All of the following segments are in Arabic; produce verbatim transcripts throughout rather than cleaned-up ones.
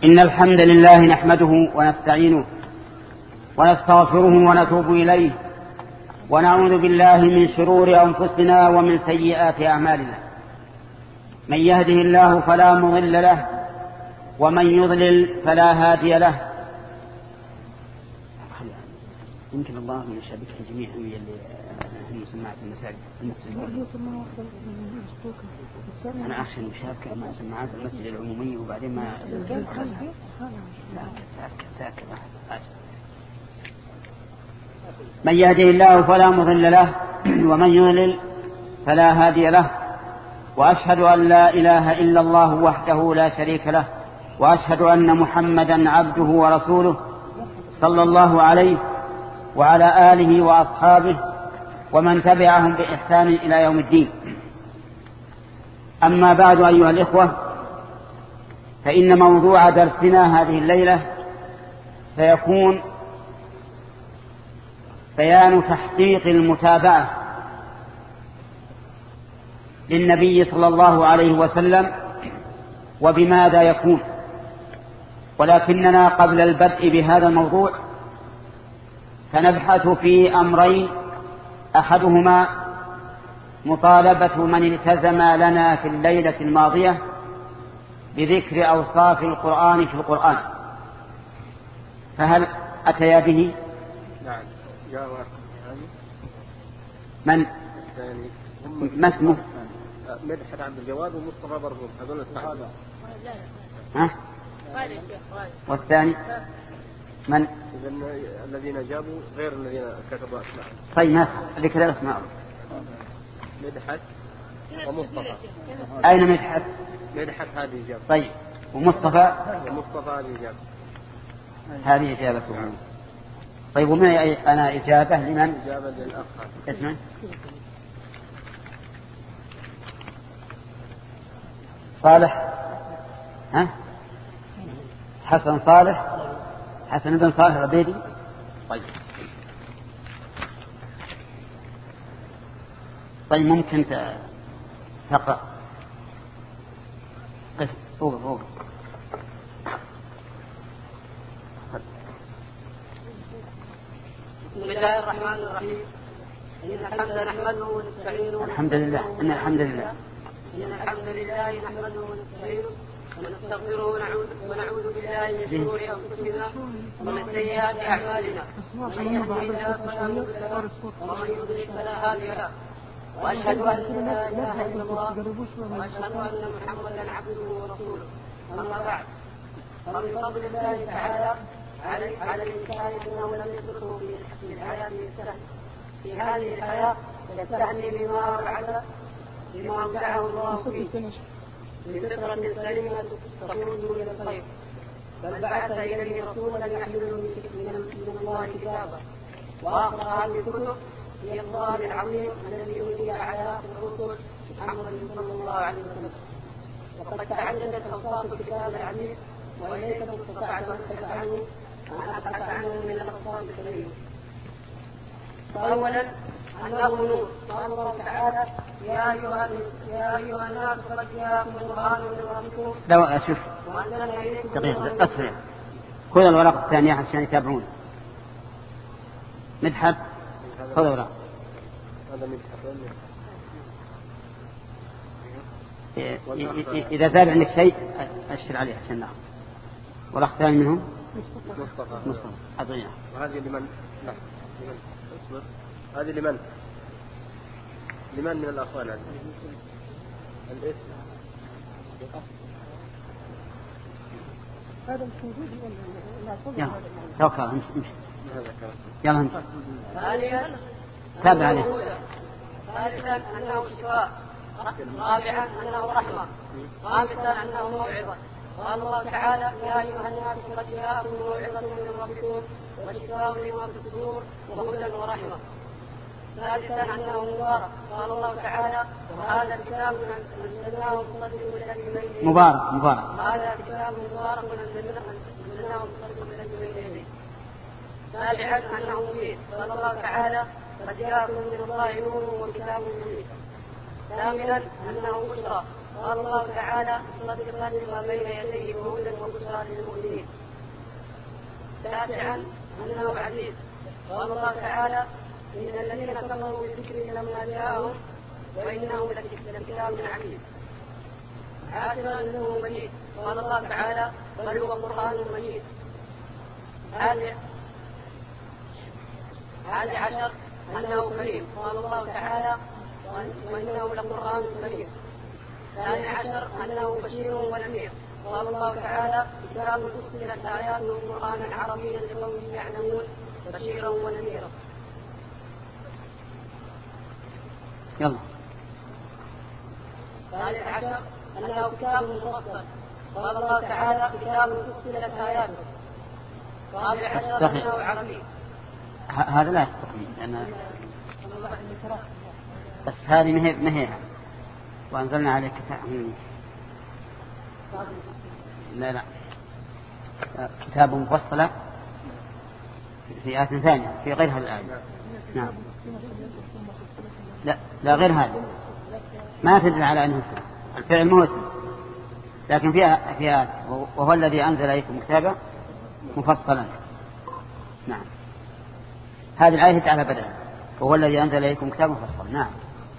إن الحمد لله نحمده ونستعينه ونستغفره ونتوب إليه ونعوذ بالله من شرور أنفسنا ومن سيئات أعمالنا. من يهده الله فلا مضل له ومن يضلل فلا هادي له. يمكن الله من يشابكها جميعا اللي هم سماعة المساجد المسجد. أنا أخشى المشابكة مع سماعات المسجد العمومي وبعدين ما تأكد. من يهده الله فلا مضل له ومن يضلل فلا هادي له. وأشهد أن لا إله إلا الله وحده لا شريك له وأشهد أن محمدا عبده ورسوله صلى الله عليه وعلى آله وأصحابه ومن تبعهم بإحسان إلى يوم الدين. أما بعد أيها الإخوة، فإن موضوع درسنا هذه الليلة سيكون بيان تحقيق المتابعة للنبي صلى الله عليه وسلم وبماذا يكون. ولكننا قبل البدء بهذا الموضوع سنبحث في أمرين، أحدهما مطالبة من التزم لنا في الليلة الماضية بذكر أوصاف القرآن في القرآن، فهل أتيا به؟ نعم. جاء من؟ ما اسمه؟ مدحت عبد الجواد ومصطفى برهوم، هذول الصحابة. ها؟ والثاني من؟ الذين جابوا غير الذين كتبوا أسماء. طيب ما ذكر أسماء. مدحت ومصطفى. أين مدحت؟ مدحت هذه إجابة. طيب ومصطفى؟ ومصطفى هذه إجابة. هذه إجابته. نعم. طيب وما أنا إجابة لمن؟ إجابة للأخ. اسمه؟ صالح. ها؟ حسن صالح. حسن بن صالح العبيدي. طيب طيب ممكن تقرأ. قف فوق فوق. بسم الله الرحمن الرحيم. إن الحمد نحمده ونستعينه. الحمد لله. إن الحمد لله. إن الحمد لله نحمده ونستعينه ونستغفره ونعوذ ونعوذ بالله من شرور أنفسنا ومن سيئات أعمالنا. من يهده الله فلا مضل له ومن يضلل فلا هادي له. وأشهد أن لا إله إلا الله وأشهد أن محمدا عبده ورسوله. أما بعد، فمن فضل الله تعالى على على الإنسان أنه لم يتركه في الحياة السهل في هذه الحياة يستهني بما أوعد بما أودعه الله فيه بفطرة سليمة تقود إلى الخير، بل بعث إليه رسولا يحمل من الله كتابا وآخر هذه الكتب هي الله العظيم الذي أوتي على الرسل محمد صلى الله عليه وسلم. وقد تعددت أوصاف الكتاب العزيز وإليك استطعت أن تفعله أن أبحث عنه من الأوصاف الكريمة. فأولا أنه نور. قال الله تعالى: يا أيها يا أيها الناس قد جاءكم القرآن من ربكم. لو أشوف دقيقة أسرع. خذ الورقة الثانية عشان يتابعون. مدحت خذ الورقة. هذا مدحت. إذا زاد عندك شيء أشر عليه عشان ناخذ. ورقة ثانية منهم مصطفى. مصطفى أعطينا. وهذه لمن؟ لا. لمن؟ اصبر. هذه لمن؟ لمن من الأخوان هذه؟ الاسم. هذا مش موجود ولا؟ يلا توكل امشي امشي. يلا امشي. ثانيا تابع عليه. ثالثا أنه شفاء. رابعا أنه رحمة. خامسا أنه موعظة. قال الله تعالى: يا أيها الناس قد جاءكم موعظة من ربكم وشفاء لما في الصدور وهدى ورحمة. ثالثا أنه مبارك. قال الله تعالى: وهذا الكتاب أنزلناه مصدق الذي بين يديه. مبارك مبارك. هذا كتاب مبارك أنزلناه مصدق الذي بين يديه. سابعا أنه مبين. قال الله تعالى: قد جاءكم من الله نور وكتاب مبين. ثامنا أنه بشرى. قال الله تعالى: مصدقا لما بين يديه وهدى وبشرى وبشرى للمؤمنين. تاسعا أنه عزيز. قال الله تعالى: إن الذين كفروا بالذكر لما جاءهم وإنه لكتاب عزيز. عاشرا أنه مجيد. قال الله تعالى: بل هو قرآن مجيد. هذه عشر أنه كريم. قال الله تعالى: وإنه لقرآن كريم. ثاني عشر أنه بشير ونذير. قال الله تعالى: كتاب فصلت آياته قرآنا عربيا لقوم يعلمون بشيرا ونذيرا. يلا. ثالث عشر أنه كتاب مفصل. قال الله تعالى: كتاب فصلت آياته. رابع عشر أنه عربي. هذا لا يستقيم لأن بس هذه مهي مهي وأنزلنا عليك كتاب. لا لا كتاب مفصل في آية ثانية في غير هذه الآية. نعم. لا لا غير هذا ما تدل على أنه اسم. الفعل مو اسم لكن فيها فيها وهو الذي أنزل إليكم كتابا مفصلا. نعم. هذه الآية تعالى بدلا وهو الذي أنزل إليكم كتابا مفصلا. نعم.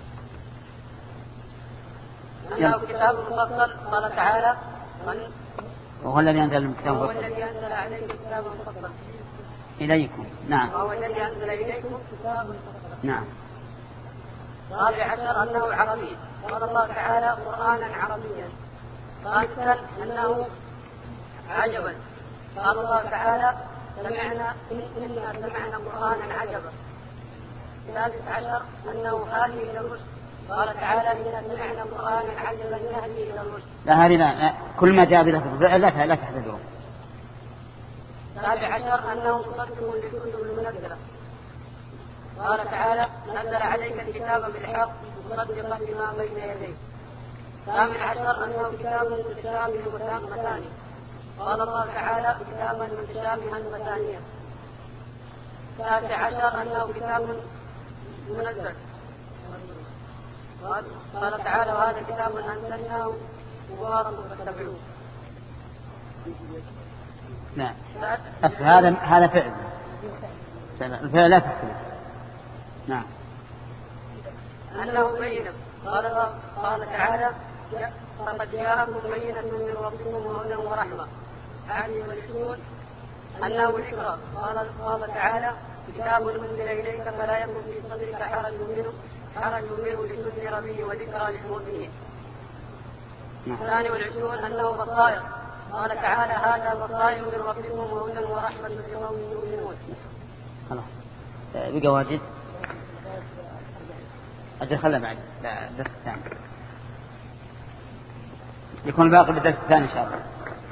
أنه كتاب مفصل. قال تعالى: وهو الذي أنزل الكتاب وهو الذي أنزل عليكم كتابا مفصلا إليكم. نعم. وهو الذي أنزل إليكم كتابا مفصلا. نعم. رابع عشر أنه عربي. قال الله تعالى: قرآنا عربيا. خامسا أنه عجبا. قال الله تعالى: سمعنا إنا سمعنا قرآنا عجبا. ثالث عشر أنه هادي إلى الرشد. قال تعالى: إنا سمعنا قرآنا عجبا يهدي إلى الرشد. لا هذه لا كل ما جاء بلفظ الفعل لا لا تحدثه. سابع عشر أنه مصدق لكتب المنزلة. قال تعالى: نزل عليك الكتاب بالحق مصدقا لما بين يديه. ثامن عشر أنه كتاب متشابه مثاني. قال الله تعالى: كتابا متشابها مثانيا. تاسع عشر أنه كتاب منزل. قال تعالى: وهذا كتاب أنزلناه مبارك فاتبعوه. نعم. هذا هذا فعل. الفعل لا تحسن. نعم. أنه بينة. قال قال تعالى: فقد جاءكم بينة من ربكم وهدى ورحمة. عادي والشهود أنه ذكرى. قال قال تعالى: كتاب أنزل إليك فلا يكن في صدرك حرج منه حرج منه لتنذر به وذكرى للمؤمنين. الثاني والعشرون أنه بصائر. قال تعالى: هذا بصائر من ربكم وهدى ورحمة لقوم يؤمنون. خلاص بقى واجد أجل خلنا بعد لا الدرس الثاني يكون باقي بالدرس الثاني إن شاء الله.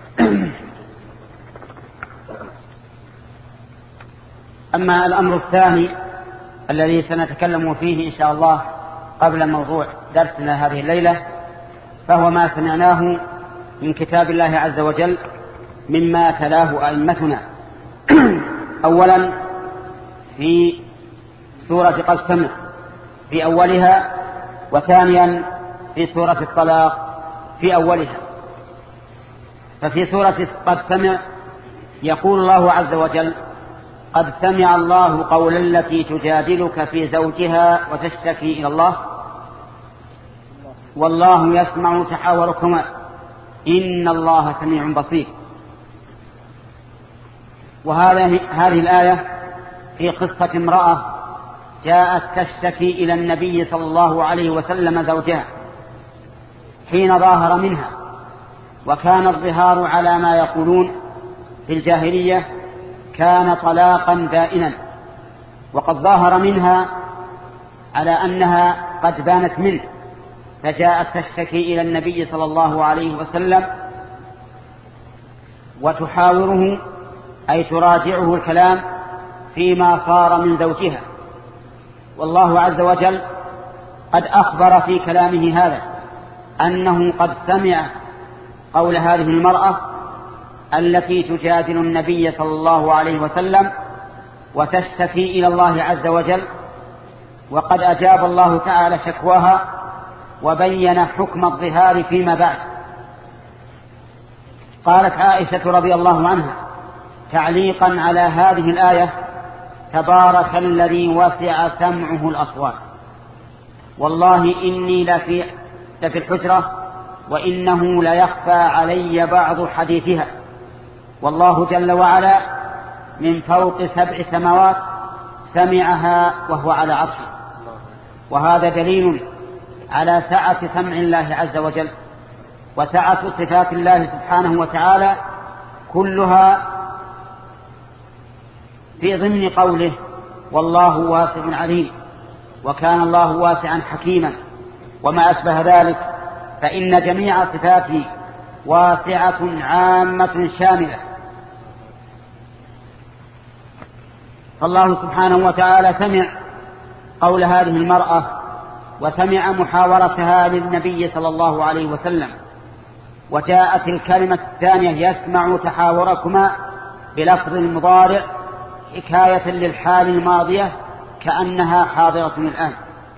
أما الأمر الثاني الذي سنتكلم فيه إن شاء الله قبل موضوع درسنا هذه الليلة فهو ما سمعناه من كتاب الله عز وجل مما تلاه أئمتنا. أولا في سورة قد سمع في أولها، وثانيا في سورة الطلاق في أولها. ففي سورة قد سمع يقول الله عز وجل: قد سمع الله قول التي تجادلك في زوجها وتشتكي إلى الله والله يسمع تحاوركما إن الله سميع بصير. وهذه هذه الآية في قصة امرأة جاءت تشتكي إلى النبي صلى الله عليه وسلم زوجها حين ظاهر منها، وكان الظهار على ما يقولون في الجاهلية كان طلاقا بائنا، وقد ظاهر منها على أنها قد بانت منه، فجاءت تشتكي إلى النبي صلى الله عليه وسلم وتحاوره أي تراجعه الكلام فيما صار من زوجها. والله عز وجل قد أخبر في كلامه هذا أنه قد سمع قول هذه المرأة التي تجادل النبي صلى الله عليه وسلم وتشتكي إلى الله عز وجل، وقد أجاب الله تعالى شكواها وبين حكم الظهار فيما بعد. قالت عائشة رضي الله عنها تعليقا على هذه الآية: تبارك الذي وسع سمعه الأصوات، والله إني لفي, لفي الحجرة وإنه ليخفى علي بعض حديثها، والله جل وعلا من فوق سبع سماوات سمعها وهو على عرشه. وهذا دليل على سعة سمع الله عز وجل وسعة صفات الله سبحانه وتعالى كلها في ضمن قوله: والله واسع عليم، وكان الله واسعا حكيما، وما أشبه ذلك، فإن جميع صفاته واسعة عامة شاملة. فالله سبحانه وتعالى سمع قول هذه المرأة وسمع محاورتها للنبي صلى الله عليه وسلم، وجاءت الكلمة الثانية: يسمع تحاوركما بلفظ المضارع حكاية للحال الماضية كأنها حاضرة الآن.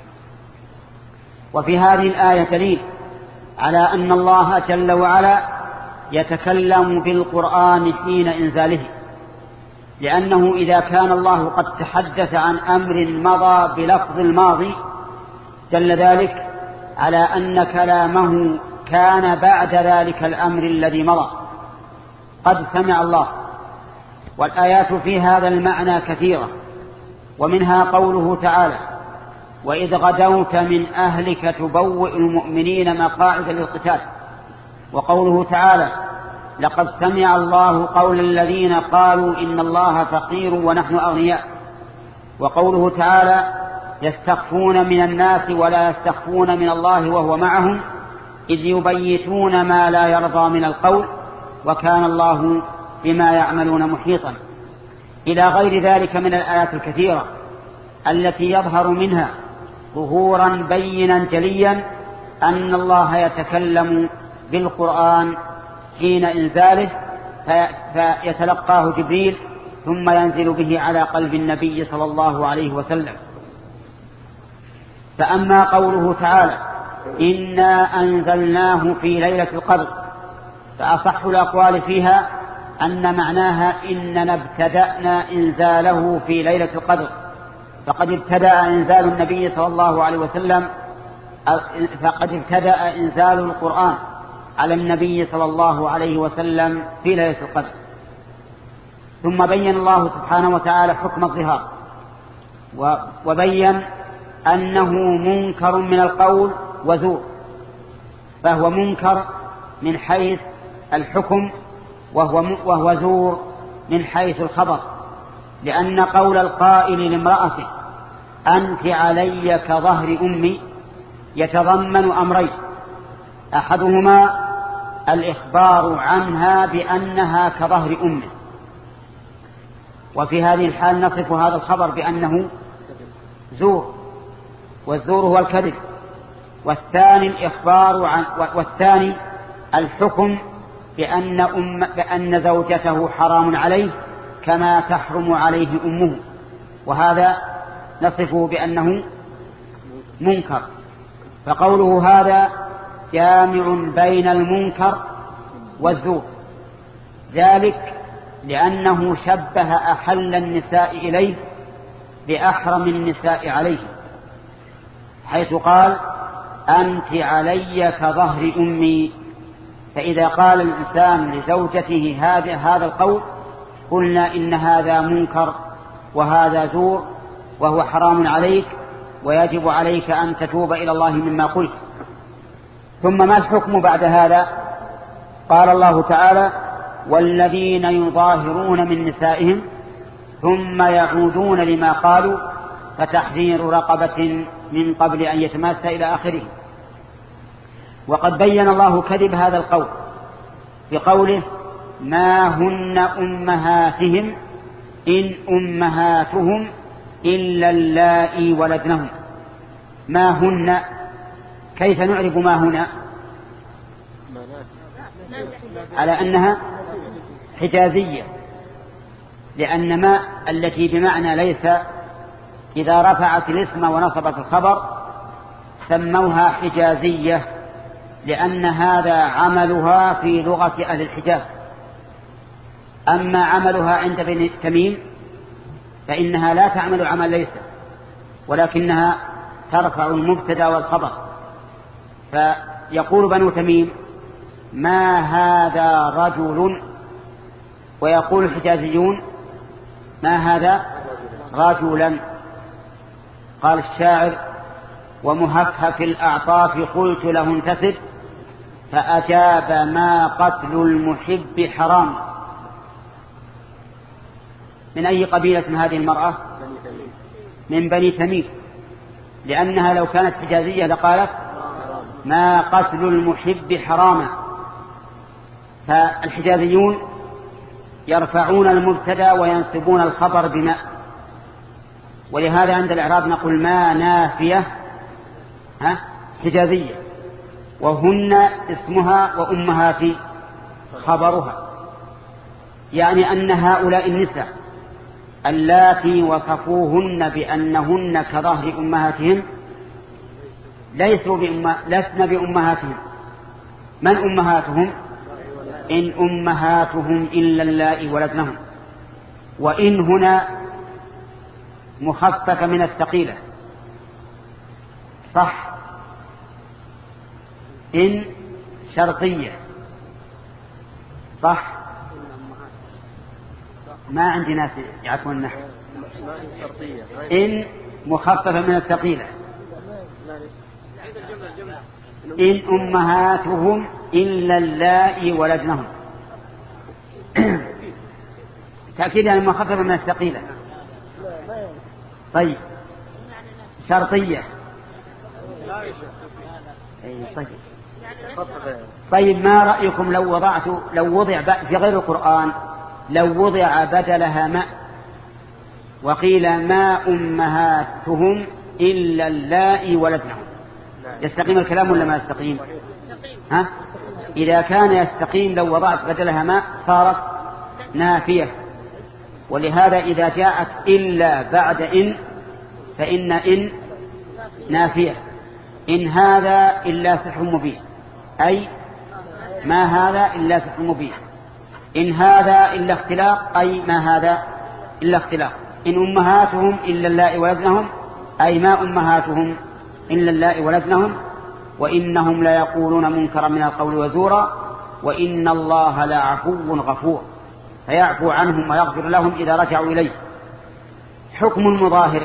وفي هذه الآية دليل على أن الله جل وعلا يتكلم بالقرآن حين إنزاله، لأنه إذا كان الله قد تحدث عن أمر مضى بلفظ الماضي دل ذلك على أن كلامه كان بعد ذلك الأمر الذي مضى قد سمع الله. والآيات في هذا المعنى كثيرة، ومنها قوله تعالى: وإذ غدوت من أهلك تبوئ المؤمنين مقاعد للقتال، وقوله تعالى: لقد سمع الله قول الذين قالوا إن الله فقير ونحن أغنياء، وقوله تعالى: يستخفون من الناس ولا يستخفون من الله وهو معهم إذ يبيتون ما لا يرضى من القول وكان الله بما يعملون محيطا، إلى غير ذلك من الآيات الكثيرة التي يظهر منها ظهورا بينا جليا أن الله يتكلم بالقرآن حين إنزاله فيتلقاه جبريل ثم ينزل به على قلب النبي صلى الله عليه وسلم. فأما قوله تعالى: إنا أنزلناه في ليلة القدر، فأصح الأقوال فيها أن معناها إننا ابتدأنا إنزاله في ليلة القدر، فقد ابتدأ إنزال النبي صلى الله عليه وسلم فقد ابتدأ إنزال القرآن على النبي صلى الله عليه وسلم في ليلة القدر. ثم بين الله سبحانه وتعالى حكم الظهار، وبين أنه منكر من القول وزور، فهو منكر من حيث الحكم وهو, وهو زور من حيث الخبر، لأن قول القائل لامرأته أنت علي كظهر أمي يتضمن أمرين: أحدهما الإخبار عنها بأنها كظهر أمه، وفي هذه الحال نصف هذا الخبر بأنه زور، والزور هو الكذب. والثاني الإخبار عن والثاني الحكم بأن, أم بأن زوجته حرام عليه كما تحرم عليه أمه، وهذا نصفه بأنه منكر. فقوله هذا جامع بين المنكر والزور، ذلك لأنه شبه أحل النساء إليه بأحرم النساء عليه، حيث قال أنت علي كظهر أمي. فإذا قال الإنسان لزوجته هذا هذا القول قلنا إن هذا منكر وهذا زور وهو حرام عليك، ويجب عليك أن تتوب إلى الله مما قلت. ثم ما الحكم بعد هذا؟ قال الله تعالى: والذين يظاهرون من نسائهم ثم يعودون لما قالوا فتحرير رقبة من قبل أن يتماس إلى آخره. وقد بين الله كذب هذا القول بقوله: ما هن أمهاتهم إن أمهاتهم إلا اللائي ولدنهم. ما هن، كيف نعرف ما هنا؟ على أنها حجازية، لأن ما التي بمعنى ليس إذا رفعت الاسم ونصبت الخبر سموها حجازية، لأن هذا عملها في لغة أهل الحجاز. أما عملها عند بني تميم فإنها لا تعمل عمل ليس، ولكنها ترفع المبتدا والخبر. فيقول بنو تميم ما هذا رجل، ويقول الحجازيون ما هذا رجلا. قال الشاعر ومهفهف الأعطاف قلت له انتسب فأجاب ما قتل المحب حرام. من أي قبيلة هذه المرأة؟ من بني تميم، لأنها لو كانت حجازية لقالت ما قتل المحب حراما. فالحجازيون يرفعون المبتدا وينصبون الخبر بما، ولهذا عند الإعراب نقول ما نافية ها حجازية، وهن اسمها وأمهات خبرها، يعني أن هؤلاء النساء اللاتي وصفوهن بأنهن كظهر أمهاتهم ليسوا بأم... لسن بأمهاتهم. من أمهاتهم؟ إن أمهاتهم إلا اللائي ولدنهم. وإن هنا مخففة من الثقيلة صح، إن شرطية صح. ما عندي ناس يعرفون النحو. إن مخففة من الثقيلة، إن أمهاتهم إلا اللائي ولدنهم. تأكيد أن مخففة من الثقيلة. طيب شرطية. طيب. طيب ما رأيكم لو وضعت لو وضع في غير القرآن لو وضع بدلها ماء وقيل ما أمهاتهم إلا اللائي ولدنهم، يستقيم الكلام ولا ما يستقيم؟ ها؟ إذا كان يستقيم لو وضعت بدلها ماء صارت نافية. ولهذا إذا جاءت إلا بعد إن فإن إن نافية. إن هذا إلا سحر مبين، أي ما هذا إلا سحر مبين. إن هذا إلا اختلاق، أي ما هذا إلا اختلاق. إن أمهاتهم إلا اللائي ولدنهم، أي ما أمهاتهم إلا اللائي ولدنهم. وإنهم لا يقولون منكرا من القول وزورا وإن الله لعفو غفور، فيعفو عنهم ويغفر لهم إذا رجعوا إليه. حكم المظاهر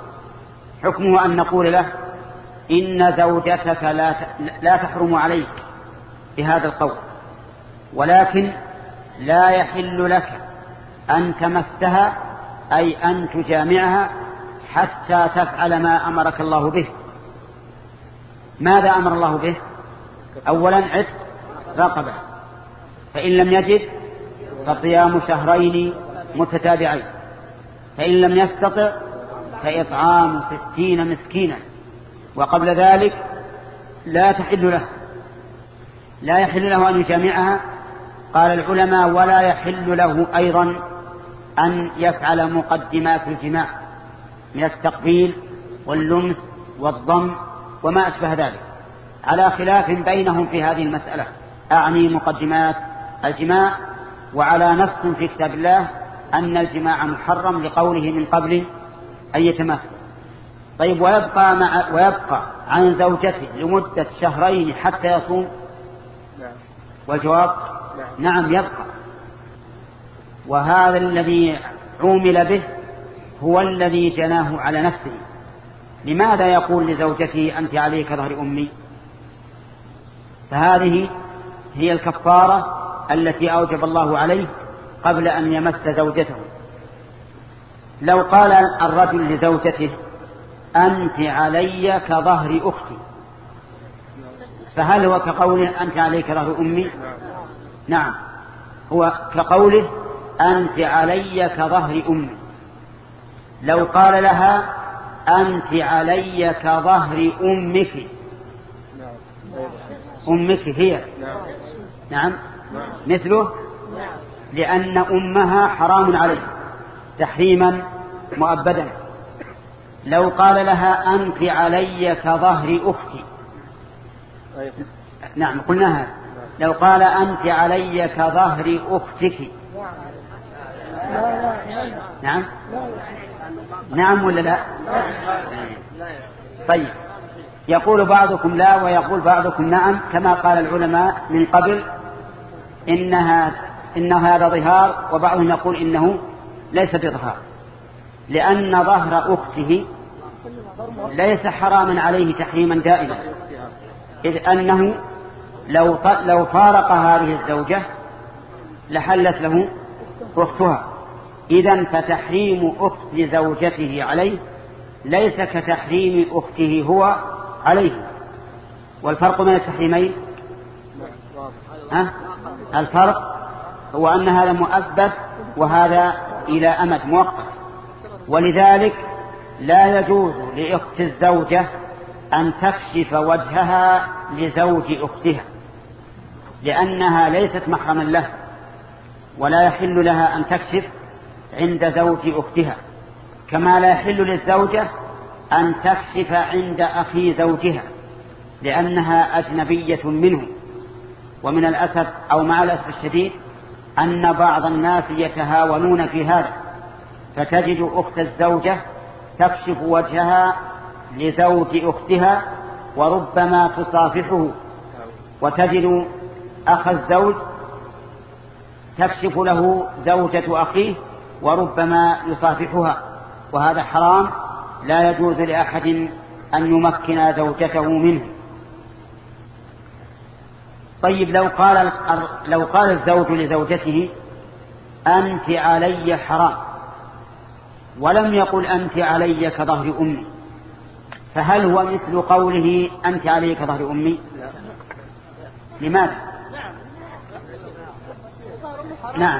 حكمه أن نقول له إن زوجتك لا لا تحرم عليك بهذا القول، ولكن لا يحل لك أن تمسها أي أن تجامعها حتى تفعل ما أمرك الله به. ماذا أمر الله به؟ أولا عتق رقبة، فإن لم يجد فصيام شهرين متتابعين، فإن لم يستطع فإطعام ستين مسكينا. وقبل ذلك لا تحل له لا يحل له أن يجامعها. قال العلماء ولا يحل له أيضا أن يفعل مقدمات الجماع من التقبيل واللمس والضم وما أشبه ذلك، على خلاف بينهم في هذه المسألة، أعني مقدمات الجماع، وعلى نص في كتاب الله أن الجماع محرم لقوله من قبل أن يتمس. طيب ويبقى, مع ويبقى عن زوجته لمدة شهرين حتى يصوم؟ والجواب نعم يبقى. وهذا الذي عومل به هو الذي جناه على نفسه. لماذا يقول لزوجته أنت عليك ظهر أمي؟ فهذه هي الكفارة التي أوجب الله عليه قبل أن يمس زوجته. لو قال الرجل لزوجته أنت علي كظهر أختي، فهل هو كقوله أنت عليك ظهر أمي؟ نعم، هو كقوله أنت علي كظهر أمي. لو قال لها أنت علي كظهر أمك، أمك هي نعم مثله، لأن أمها حرام عليه تحريما مؤبدا. لو قال لها أنت علي كظهر أختي، نعم قلناها. لو قال أنت علي كظهر أختك. نعم نعم ولا لا؟ طيب يقول بعضكم لا ويقول بعضكم نعم، كما قال العلماء من قبل إنها إن هذا ظهار، وبعضهم يقول إنه ليس بظهار، لأن ظهر أخته ليس حراما عليه تحريما دائما، إذ أنه لو لو فارق هذه الزوجة لحلت له أختها. إذن فتحريم أخت زوجته عليه ليس كتحريم أخته هو عليه. والفرق بين التحريمين ها؟ الفرق هو أن هذا مؤبد وهذا إلى أمد مؤقت، ولذلك لا يجوز لأخت الزوجة أن تكشف وجهها لزوج أختها، لأنها ليست محرما له، ولا يحل لها أن تكشف عند زوج أختها، كما لا يحل للزوجة أن تكشف عند أخي زوجها لأنها أجنبية منه. ومن الأسف أو مع الأسف الشديد أن بعض الناس يتهاونون في هذا، فتجد أخت الزوجة تكشف وجهها لزوج أختها وربما تصافحه، وتجد أخ الزوج تكشف له زوجة أخيه وربما يصافحها، وهذا حرام لا يجوز لأحد أن يمكن زوجته منه. طيب لو قال لو قال الزوج لزوجته أنت علي حرام ولم يقل أنت علي كظهر أمي، فهل هو مثل قوله أنت علي كظهر أمي؟ لماذا؟ نعم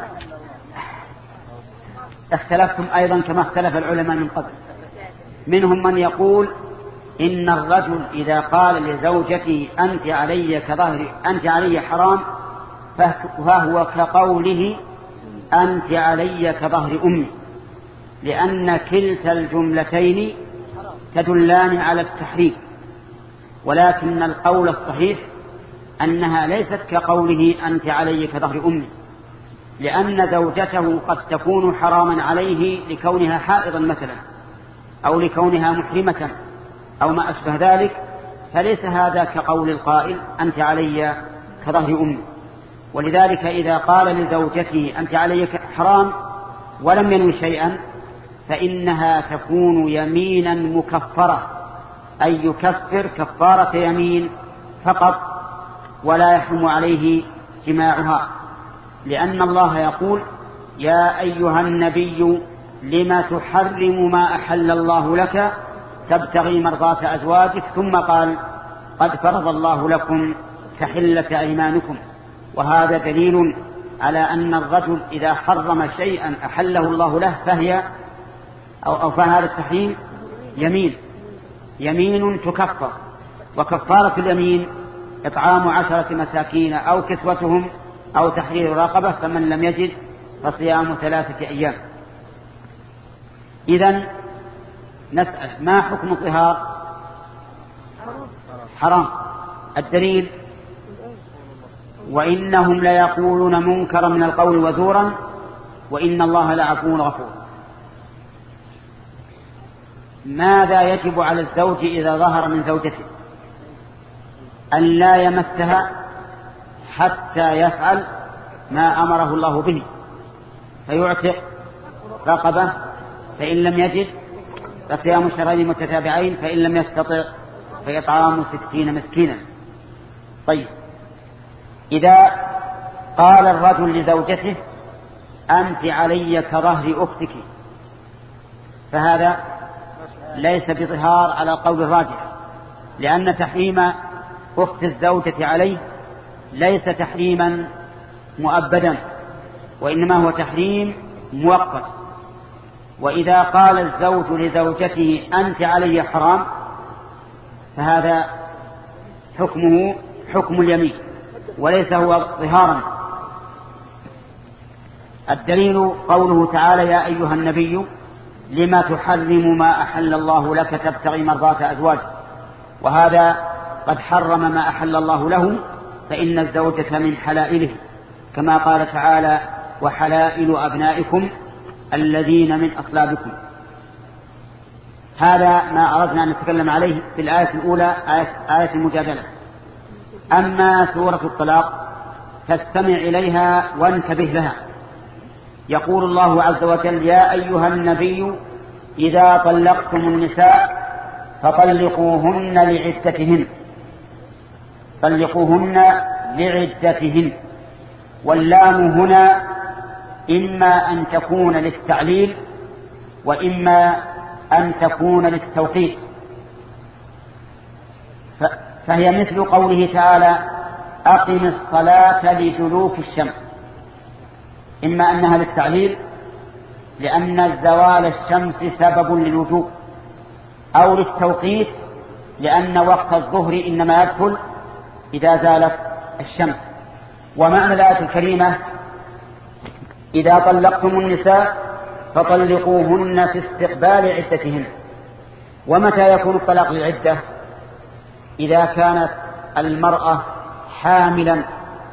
اختلفتم أيضا كما اختلف العلماء من قبل. منهم من يقول إن الرجل إذا قال لزوجته أنت علي كظهر أنت علي حرام فهو كقوله أنت علي كظهر أمي، لأن كلتا الجملتين تدلان على التحريم، ولكن القول الصحيح أنها ليست كقوله أنت علي كظهر أمي، لأن زوجته قد تكون حراما عليه لكونها حائضا مثلا أو لكونها محرمة أو ما أشبه ذلك، فليس هذا كقول القائل أنت علي كظهر أمي. ولذلك إذا قال لزوجته أنت علي حرام ولم ينوي شيئا فإنها تكون يمينا مكفرة، أي يكفر كفارة يمين فقط ولا يحرم عليه جماعها، لأن الله يقول يا أيها النبي لما تحرم ما أحل الله لك تبتغي مرضات أزواجك، ثم قال قد فرض الله لكم تحلة أيمانكم. وهذا دليل على أن الرجل إذا حرم شيئا أحله الله له فهي أو, أو فهذا التحريم يمين يمين تكفر، وكفارة اليمين إطعام عشرة مساكين أو كسوتهم أو تحرير رقبة، فمن لم يجد فصيام ثلاثة أيام. إذن نسأل ما حكم الظهار؟ حرام. الدليل وإنهم ليقولون منكرا من القول وزورا وإن الله لعفو غفور. ماذا يجب على الزوج إذا ظهر من زوجته؟ أن لا يمسها حتى يفعل ما أمره الله به، فيعتق رقبة، فإن لم يجد فصيام شهرين متتابعين، فإن لم يستطع فإطعام ستين مسكينا. طيب إذا قال الرجل لزوجته أنت علي كظهر أختك فهذا ليس بظهار على قول الراجح، لأن تحريم أخت الزوجة عليه ليس تحريما مؤبدا، وإنما هو تحريم مؤقت. وإذا قال الزوج لزوجته أنت علي حرام فهذا حكمه حكم اليمين وليس هو ظهارا. الدليل قوله تعالى يا أيها النبي لما تحرم ما أحل الله لك تبتغي مرضات أزواجك، وهذا قد حرم ما أحل الله له فإن الزوجة من حلائله، كما قال تعالى: وحلائل أبنائكم الذين من أصلابكم. هذا ما أردنا أن نتكلم عليه في الآية الأولى، آية, آية المجادلة. أما سورة الطلاق فاستمع إليها وانتبه لها. يقول الله عز وجل: يا أيها النبي إذا طلقتم النساء فطلقوهن لعدتهن، طلقوهن لعدتهن. واللام هنا إما أن تكون للتعليل وإما أن تكون للتوقيت، فهي مثل قوله تعالى: أقم الصلاة لدلوك الشمس، إما أنها للتعليل لأن زوال الشمس سبب للوجوب، أو للتوقيت لأن وقت الظهر إنما يدخل إذا زالت الشمس. ومعنى الآية الكريمة: إذا طلقتم النساء فطلقوهن في استقبال عدتهن. ومتى يكون الطلاق للعدة؟ إذا كانت المرأة حاملا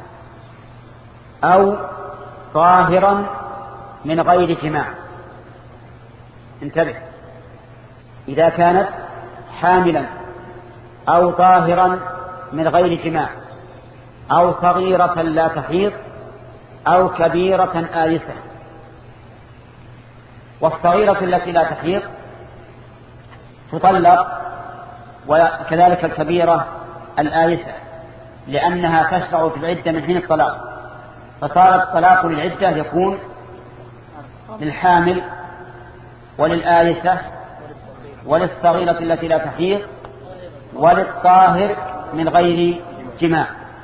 أو طاهرا من غير جماع. انتبه، إذا كانت حاملا أو طاهرا من غير جماع، أو صغيرة لا تحيض، أو كبيرة آيسة. والصغيرة التي لا تحيض تطلق، وكذلك الكبيرة الآيسة، لأنها تشرع في العدة من حين الطلاق. فصار الطلاق للعدة يكون للحامل وللآيسة وللصغيرة التي لا تحيض وللطاهر من غير جماع.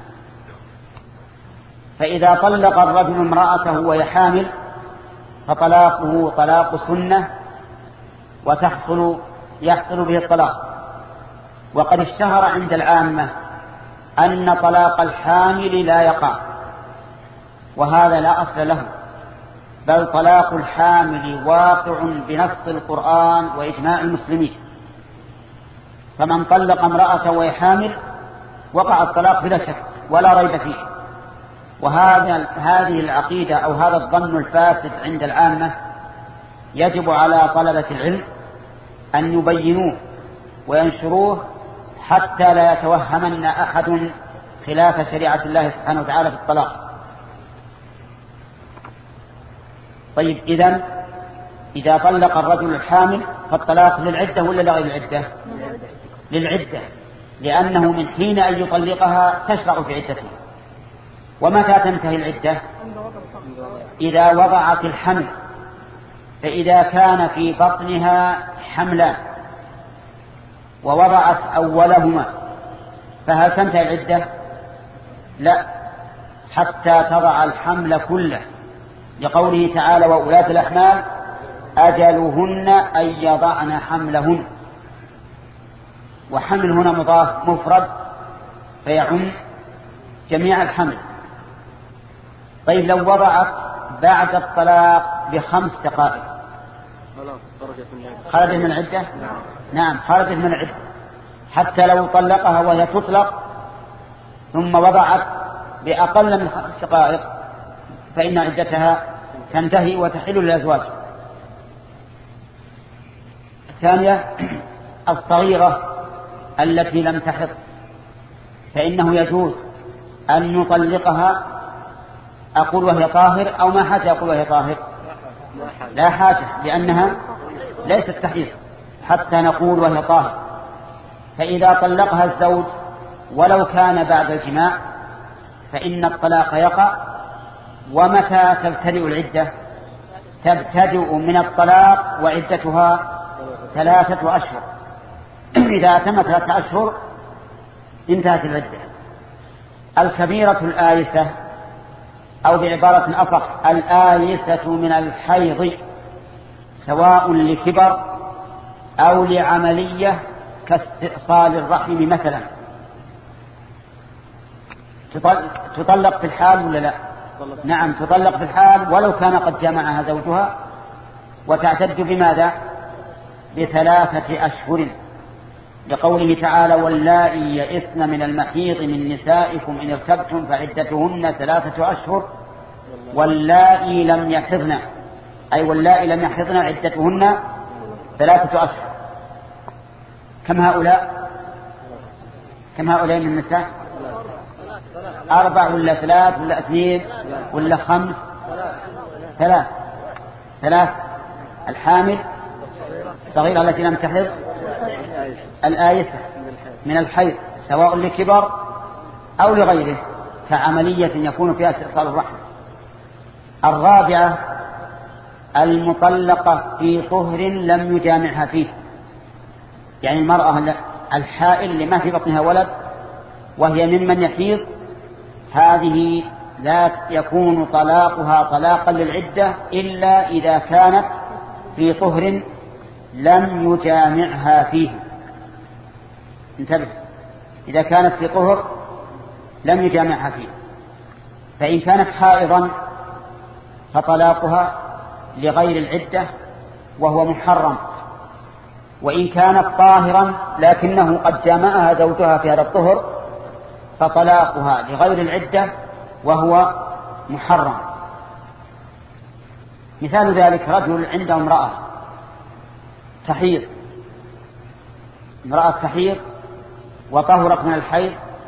فإذا طلق الرجل امرأته وهي حامل فطلاقه طلاق سنة، وتحصل يحصل به الطلاق. وقد اشتهر عند العامة أن طلاق الحامل لا يقع، وهذا لا أصل له، بل طلاق الحامل واقع بنص القرآن وإجماع المسلمين. فمن طلق امرأته وهي حامل وقع الطلاق بلا شك ولا ريب فيه. وهذا هذه العقيدة أو هذا الظن الفاسد عند العامة يجب على طلبة العلم أن يبينوه وينشروه حتى لا يتوهمن أحد خلاف شريعة الله سبحانه وتعالى في الطلاق. طيب، إذن إذا طلق الرجل الحامل فالطلاق للعدة ولا لغير العدة؟ للعدة، لأنه من حين أن يطلقها تشرع في عدته. ومتى تنتهي العدة؟ إذا وضعت الحمل. فإذا كان في بطنها حملان ووضعت أولهما فهل تنتهي العدة؟ لا، حتى تضع الحمل كله، لقوله تعالى: وأولاة الأحمال أجلهن أن يضعن حملهن. وحمل هنا مضاف مفرد فيعم جميع الحمل. طيب، لو وضعت بعد الطلاق بخمس دقائق خرجت من العدة؟ نعم، خرجت من العدة. حتى لو طلقها وهي تطلق ثم وضعت بأقل من خمس دقائق فإن عدتها تنتهي وتحل للأزواج. الثانية الصغيرة التي لم تحض، فإنه يجوز أن يطلقها، أقول وهي طاهر أو ما حاجة أقول وهي طاهر؟ لا حاجة، لأنها ليست تحيض حتى نقول وهي طاهر. فإذا طلقها الزوج ولو كان بعد الجماع فإن الطلاق يقع. ومتى تبتدئ العدة؟ تبتدئ من الطلاق وعدتها ثلاثة أشهر. إذا تم ثلاثة أشهر انتهت العدة. الكبيرة الآيسة، أو بعبارة أصح الآيسة من الحيض، سواء لكبر أو لعملية كاستئصال الرحم مثلا، تطلق في الحال ولا لا؟ نعم، تطلق في الحال ولو كان قد جامعها زوجها، وتعتد بماذا؟ بثلاثة أشهر. لقوله تعالى واللائي يئسن من المحيض من نسائكم إن ارتبتم فعدتهن ثلاثة أشهر واللائي لم يحضن، أي واللائي لم يحضن عدتهن ثلاثة أشهر. كم هؤلاء كم هؤلاء من النساء؟ أربع ولا ثلاث ولا اثنين ولا خمس؟ ثلاث ثلاث الحامل الصغيرة التي لم تحض، الآيسة من الحيض سواء لكبر أو لغيره كعملية يكون فيها استئصال الرحم. الرابعة المطلقة في طهر لم يجامعها فيه، يعني المرأة الحائل اللي ما في بطنها ولد وهي ممن يحيض، هذه لا يكون طلاقها طلاقا للعدة إلا إذا كانت في طهر لم يجامعها فيه. انتبه، إذا كانت في طهر لم يجامعها فيه. فإن كانت حائضا فطلاقها لغير العدة وهو محرم، وإن كانت طاهرا لكنه قد جامعها زوجها في هذا الطهر فطلاقها لغير العدة وهو محرم. مثال ذلك رجل عنده امرأة تحيض، امرأة تحيض وطهرت من الحيض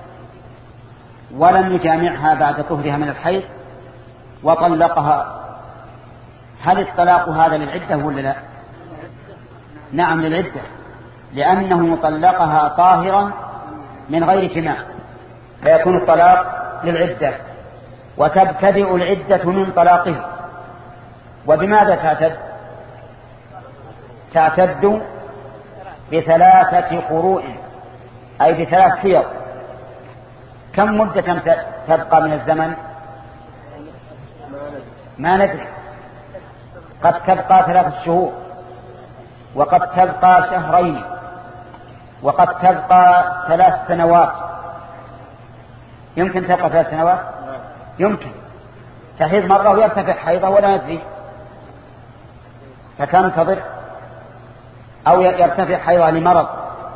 ولم يجامعها بعد طهرها من الحيض وطلقها، هل الطلاق هذا للعدة ولا لا؟ نعم للعدة، لأنه طلقها طاهرا من غير جماع، فيكون الطلاق للعدة وتبتدئ العدة من طلاقه. وبماذا تعتد؟ تعتد بثلاثة قروء، أي بثلاث حيض. كم مدة تبقى من الزمن؟ ما ندري، قد تبقى ثلاث شهور وقد تبقى شهرين وقد تبقى ثلاث سنوات. يمكن تبقى ثلاث سنوات؟ يمكن تحيض مرة ويرتفع حيضة ولا ندري فتنتظر، أو يرتفع حيضة لمرض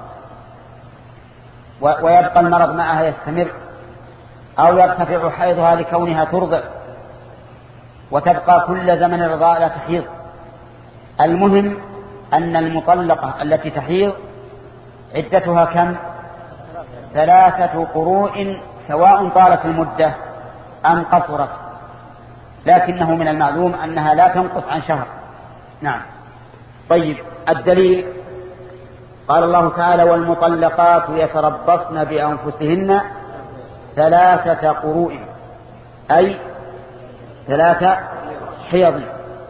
ويبقى المرض معها يستمر، أو يرتفع حيضها لكونها ترضع وتبقى كل زمن الرضاء لا تحيض. المهم أن المطلقة التي تحيض عدتها كم؟ ثلاثة قروء سواء طالت المدة أم قصرت، لكنه من المعلوم أنها لا تنقص عن شهر. نعم. طيب الدليل قال الله تعالى والمطلقات يتربصن بأنفسهن ثلاثة قروء، أي ثلاثة حيض.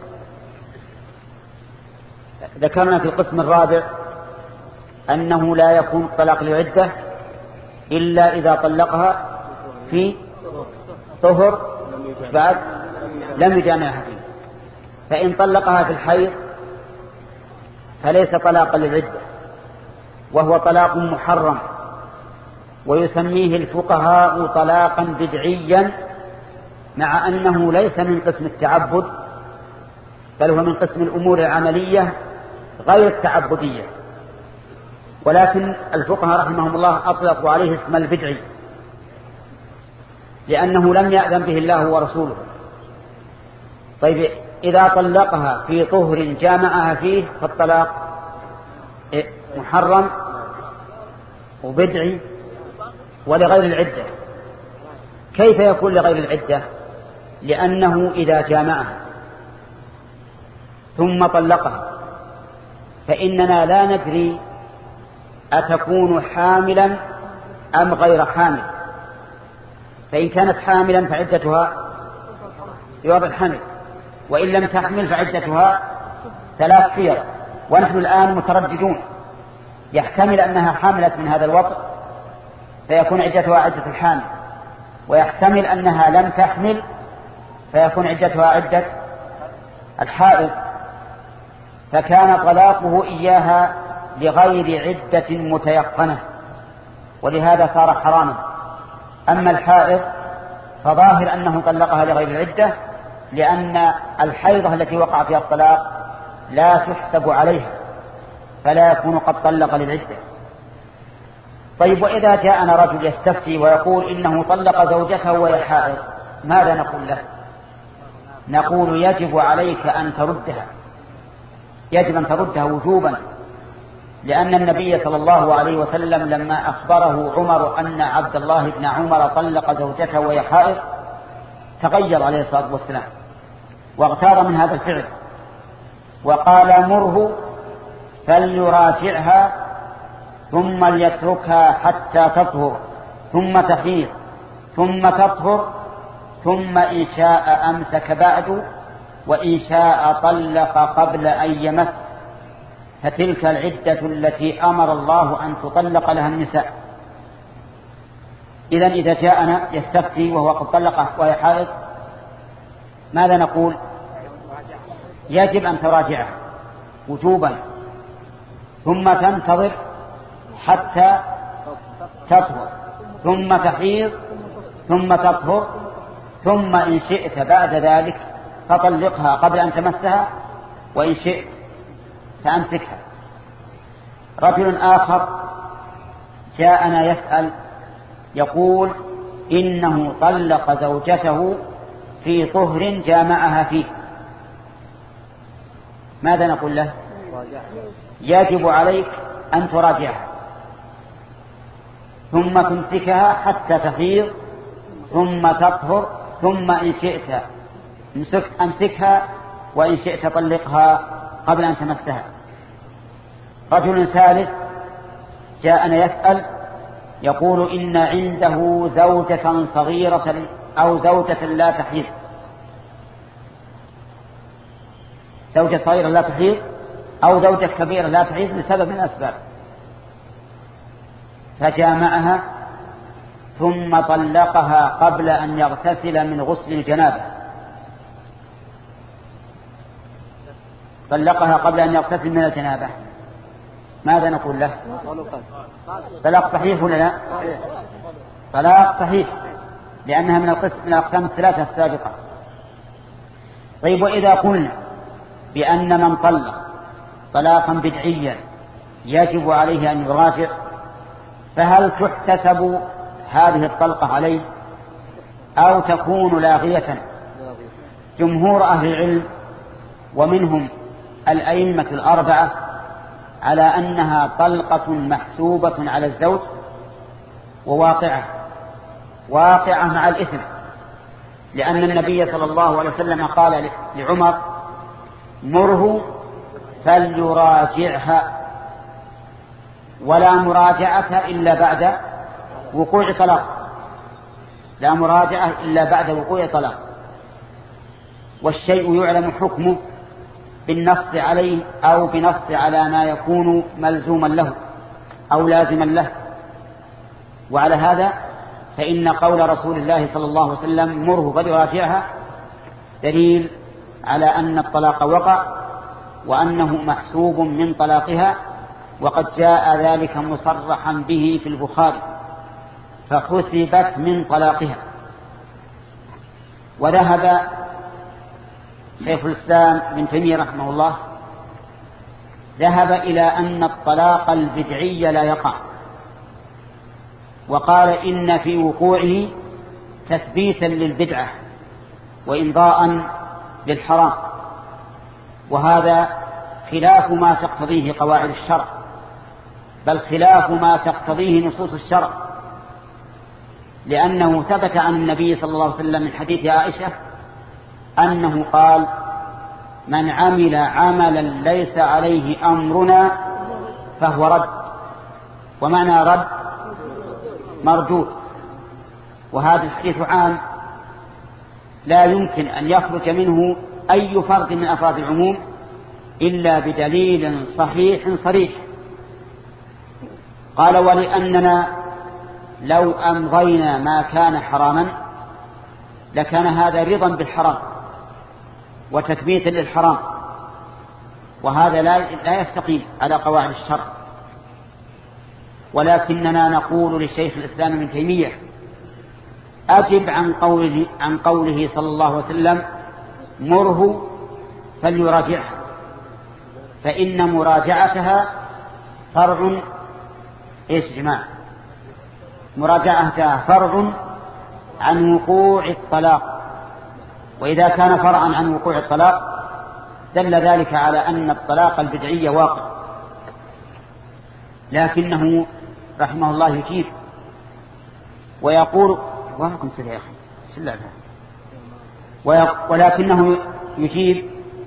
ذكرنا في القسم الرابع أنه لا يكون الطلاق للعدة إلا إذا طلقها في طهر بعد لم يجامعها فيه. فإن طلقها في الحيض فليس طلاقا للعدة وهو طلاق محرم، ويسميه الفقهاء طلاقا بدعيا، مع أنه ليس من قسم التعبد بل هو من قسم الأمور العملية غير التعبدية، ولكن الفقهاء رحمهم الله أطلقوا عليه اسم البدعي لأنه لم يأذن به الله ورسوله. طيب إذا طلقها في طهر جامعها فيه فالطلاق محرم وبدعي ولغير العدة. كيف يكون لغير العدة؟ لأنه إذا جامعها ثم طلقها فإننا لا ندري أتكون حاملا أم غير حامل. فإن كانت حاملا فعدتها يوضع الحمل، وإن لم تحمل فعدتها ثلاث حيض. ونحن الآن مترددون، يحتمل أنها حاملت من هذا الوطء فيكون عدتها عدة الحامل، ويحتمل أنها لم تحمل فيكون عدتها عدة الحائض، فكان طلاقه إياها لغير عدة متيقنة، ولهذا صار حراما. أما الحائض فظاهر أنه طلقها لغير العدة، لأن الحيضة التي وقع فيها الطلاق لا تحسب عليها فلا يكون قد طلق للعدة. طيب وإذا جاءنا رجل يستفتي ويقول إنه طلق زوجته وهي حائض ماذا نقول له؟ نقول يجب عليك أن تردها، يجب أن تردها وجوبا، لأن النبي صلى الله عليه وسلم لما أخبره عمر أن عبد الله بن عمر طلق زوجته وهي حائض تغير عليه الصلاة والسلام واغتار من هذا الفعل وقال مره فليراجعها ثم ليتركها حتى تطهر ثم تحيض ثم تطهر ثم إن شاء أمسك بعد وإن شاء طلق قبل أن يمس، فتلك العدة التي أمر الله أن تطلق لها النساء. إذن إذا جاءنا يستفتي وهو قد طلق وهي حائض ماذا نقول؟ يجب أن تراجعه وجوبا ثم تنتظر حتى تطهر ثم تحيض ثم تطهر ثم إن شئت بعد ذلك فطلقها قبل أن تمسها وإن شئت فأمسكها. رجل آخر جاءنا يسأل يقول إنه طلق زوجته في طهر جامعها فيه ماذا نقول له؟ يجب عليك أن تراجعها ثم تمسكها حتى تحيض ثم تطهر ثم إن شئت أمسكها وإن شئت طلقها قبل أن تمسها. رجل ثالث جاءنا يسأل يقول إن عنده زوجة صغيرة أو زوجة لا تحيض، زوجة صغيرة لا تحيض أو زوجة كبيرة لا تحيض لسبب من الأسباب، فجامعها ثم طلقها قبل أن يغتسل من غسل الجنابة، طلقها قبل أن يغتسل من الجنابة ماذا نقول له؟ طلاق صحيح ولا لا؟ طلاق صحيح لأنها من القسم من الأقسام الثلاثة السابقة. طيب وإذا قلنا بأن من طلق طلاقا بدعيا يجب عليه أن يراجع فهل تحتسب هذه الطلقة عليه أو تكون لاغية؟ جمهور أهل العلم ومنهم الأئمة الأربعة على أنها طلقة محسوبة على الزوج وواقعة واقعة مع الإثم، لأن النبي صلى الله عليه وسلم قال لعمر مره فليراجعها ولا مراجعة إلا بعد وقوع طلاق، لا مراجعة إلا بعد وقوع طلاق، والشيء يعلم حكمه بالنص عليه أو بنص على ما يكون ملزوما له أو لازما له. وعلى هذا فإن قول رسول الله صلى الله عليه وسلم مره فليراجعها دليل على أن الطلاق وقع وأنه محسوب من طلاقها، وقد جاء ذلك مصرحا به في البخاري فحسبت من طلاقها. وذهب شيخ الإسلام ابن تيمية رحمه الله ذهب إلى أن الطلاق البدعي لا يقع، وقال إن في وقوعه تثبيتا للبدعة وإمضاء للحرام، وهذا خلاف ما تقتضيه قواعد الشرع، بل خلاف ما تقتضيه نصوص الشرع، لأنه ثبت عن النبي صلى الله عليه وسلم من حديث عائشة أنه قال من عمل عملا ليس عليه أمرنا فهو رد، ومعنى رد مردود. وهذا الحديث عام لا يمكن أن يخرج منه أي فرد من أفراد العموم إلا بدليل صحيح صريح. قال ولأننا لو أمضينا ما كان حراما لكان هذا رضا بالحرام وتثبيتا للحرام، وهذا لا لا يستقيم على قواعد الشرع. ولكننا نقول للشيخ الإسلام ابن تيمية أجب عن قوله عن قوله صلى الله عليه وسلم مره فليراجعها، فإن مراجعتها فرع ايش يا جماعة؟ مراجعتها فرع عن وقوع الطلاق، وإذا كان فرعا عن وقوع الطلاق دل ذلك على أن الطلاق البدعي واقع. لكنه رحمه الله يجيب ويقول وراكم سر يا أخي سلع ولكنه يجيب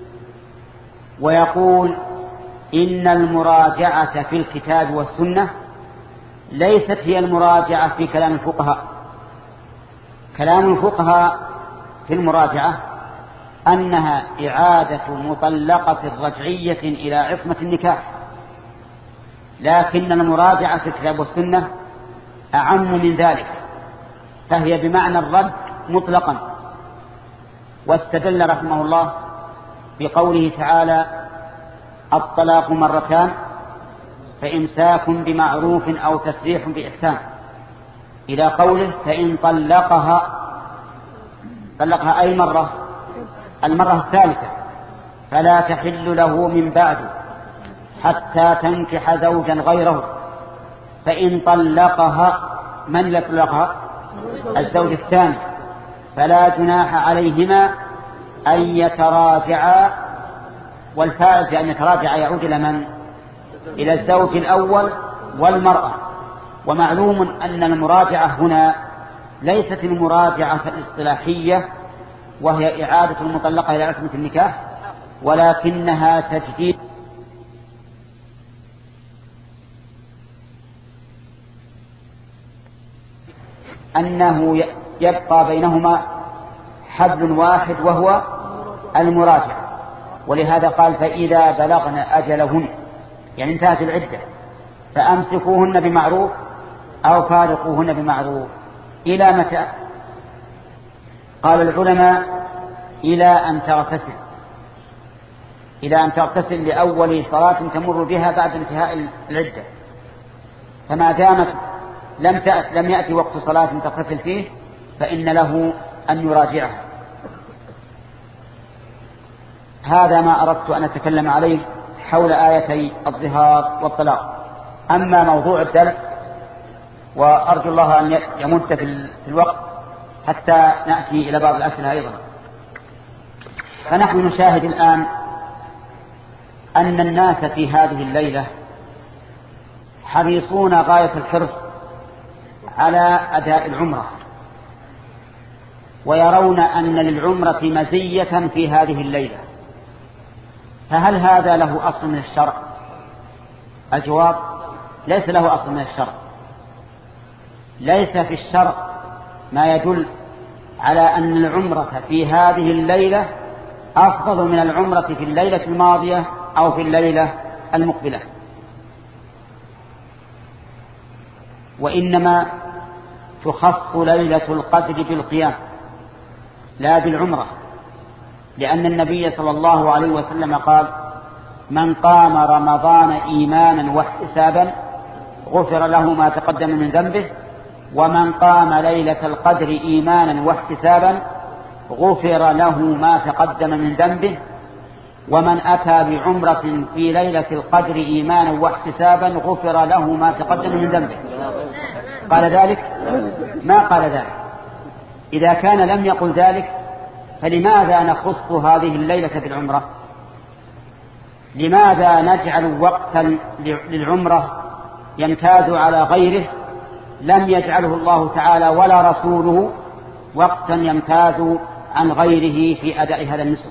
ويقول إن المراجعة في الكتاب والسنة ليست هي المراجعة في كلام الفقهاء. كلام الفقهاء في المراجعة أنها إعادة مطلقة رجعية إلى عصمة النكاح، لكن المراجعة في الكتاب والسنة أعم من ذلك، فهي بمعنى الرد مطلقا. واستدل رحمه الله بقوله تعالى الطلاق مرتان فإمساك بمعروف أو تسريح بإحسان إلى قوله فإن طلقها طلقها أي مرة المرة الثالثة فلا تحل له من بعد حتى تنكح زوجا غيره. فإن طلقها من يطلقها؟ الزوج الثاني، فلا جناح عليهما أن يتراجعا، والفائز بأن يتراجع يعود إلى من؟ إلى الزوج الأول والمرأة. ومعلوم أن المراجعة هنا ليست المراجعة الاصطلاحية وهي إعادة المطلقة إلى عصمة النكاح، ولكنها تجديد أنه يبقى بينهما حبل واحد وهو المراجعة. ولهذا قال فإذا بلغن أجلهن، يعني انتهت العدة، فأمسكوهن بمعروف أو فارقوهن بمعروف. إلى متى؟ قال العلماء إلى أن تغتسل، إلى أن تغتسل لأول صلاة تمر بها بعد انتهاء العدة. فما دامت لم تأت لم يأتي وقت صلاة تغتسل فيه فإن له أن يراجعها. هذا ما أردت أن أتكلم عليه حول آيتي الظهار والطلاق. أما موضوع الدرس وأرجو الله أن يمد في الوقت حتى نأتي إلى بعض الأسئلة أيضا. فنحن نشاهد الآن أن الناس في هذه الليلة حريصون غاية الحرص على أداء العمرة، ويرون أن للعمرة مزية في هذه الليلة. فهل هذا له أصل من الشرع؟ الجواب ليس له أصل من الشرع. ليس في الشرع ما يدل على أن العمرة في هذه الليلة أفضل من العمرة في الليلة الماضية أو في الليلة المقبلة، وإنما تخص ليلة القدر بالقيام لا بالعمرة، لأن النبي صلى الله عليه وسلم قال من قام رمضان إيمانا واحتسابا غفر له ما تقدم من ذنبه، ومن قام ليلة القدر إيمانا واحتسابا غفر له ما تقدم من ذنبه، ومن أتى بعمرة في ليلة القدر إيمانا واحتسابا غفر له ما تقدم من ذنبه. قال ذلك؟ ما قال ذلك. إذا كان لم يقل ذلك فلماذا نخص هذه الليلة بالعمرة؟ لماذا نجعل وقتا للعمرة يمتاز على غيره لم يجعله الله تعالى ولا رسوله وقتا يمتاز عن غيره في أداء هذا النسك؟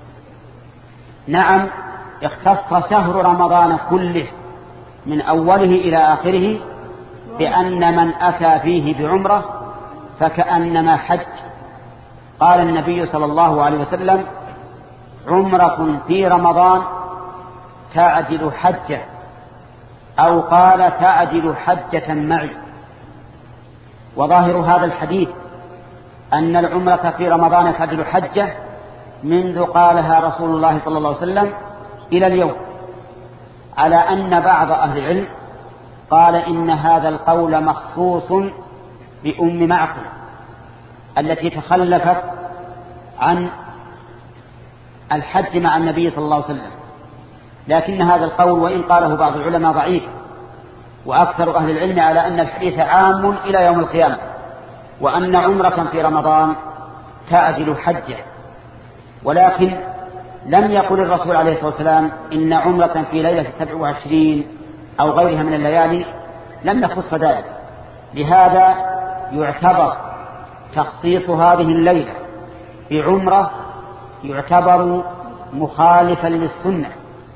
نعم اختص شهر رمضان كله من أوله إلى آخره بأن من أتى فيه بعمرة فكأنما حج. قال النبي صلى الله عليه وسلم عمرة في رمضان تعدل حجة، أو قال تعدل حجة معي. وظاهر هذا الحديث أن العمرة في رمضان تعدل حجة منذ قالها رسول الله صلى الله عليه وسلم إلى اليوم، على أن بعض أهل العلم قال إن هذا القول مخصوص بأم معقل التي تخلفت عن الحج مع النبي صلى الله عليه وسلم. لكن هذا القول وإن قاله بعض العلماء ضعيف، وأكثر أهل العلم على أن الحديث عام إلى يوم القيامة، وأن عمرة في رمضان تعدل حجة. ولكن لم يقل الرسول عليه الصلاة والسلام إن عمرة في ليلة سبع وعشرين أو غيرها من الليالي، لم يخص ذلك. لهذا يعتبر تخصيص هذه الليلة بعمرة يعتبر مخالفا للسنة،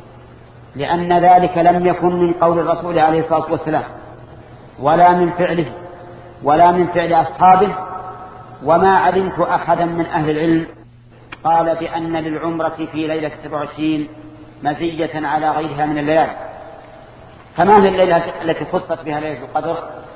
لأن ذلك لم يكن من قول الرسول عليه الصلاة والسلام ولا من فعله ولا من فعل أصحابه. وما علمت أحدا من أهل العلم قال بأن للعمرة في ليلة سبع وعشرين مزية على غيرها من الليالي. فما هي الليلة التي خصت بها ليلة القدر؟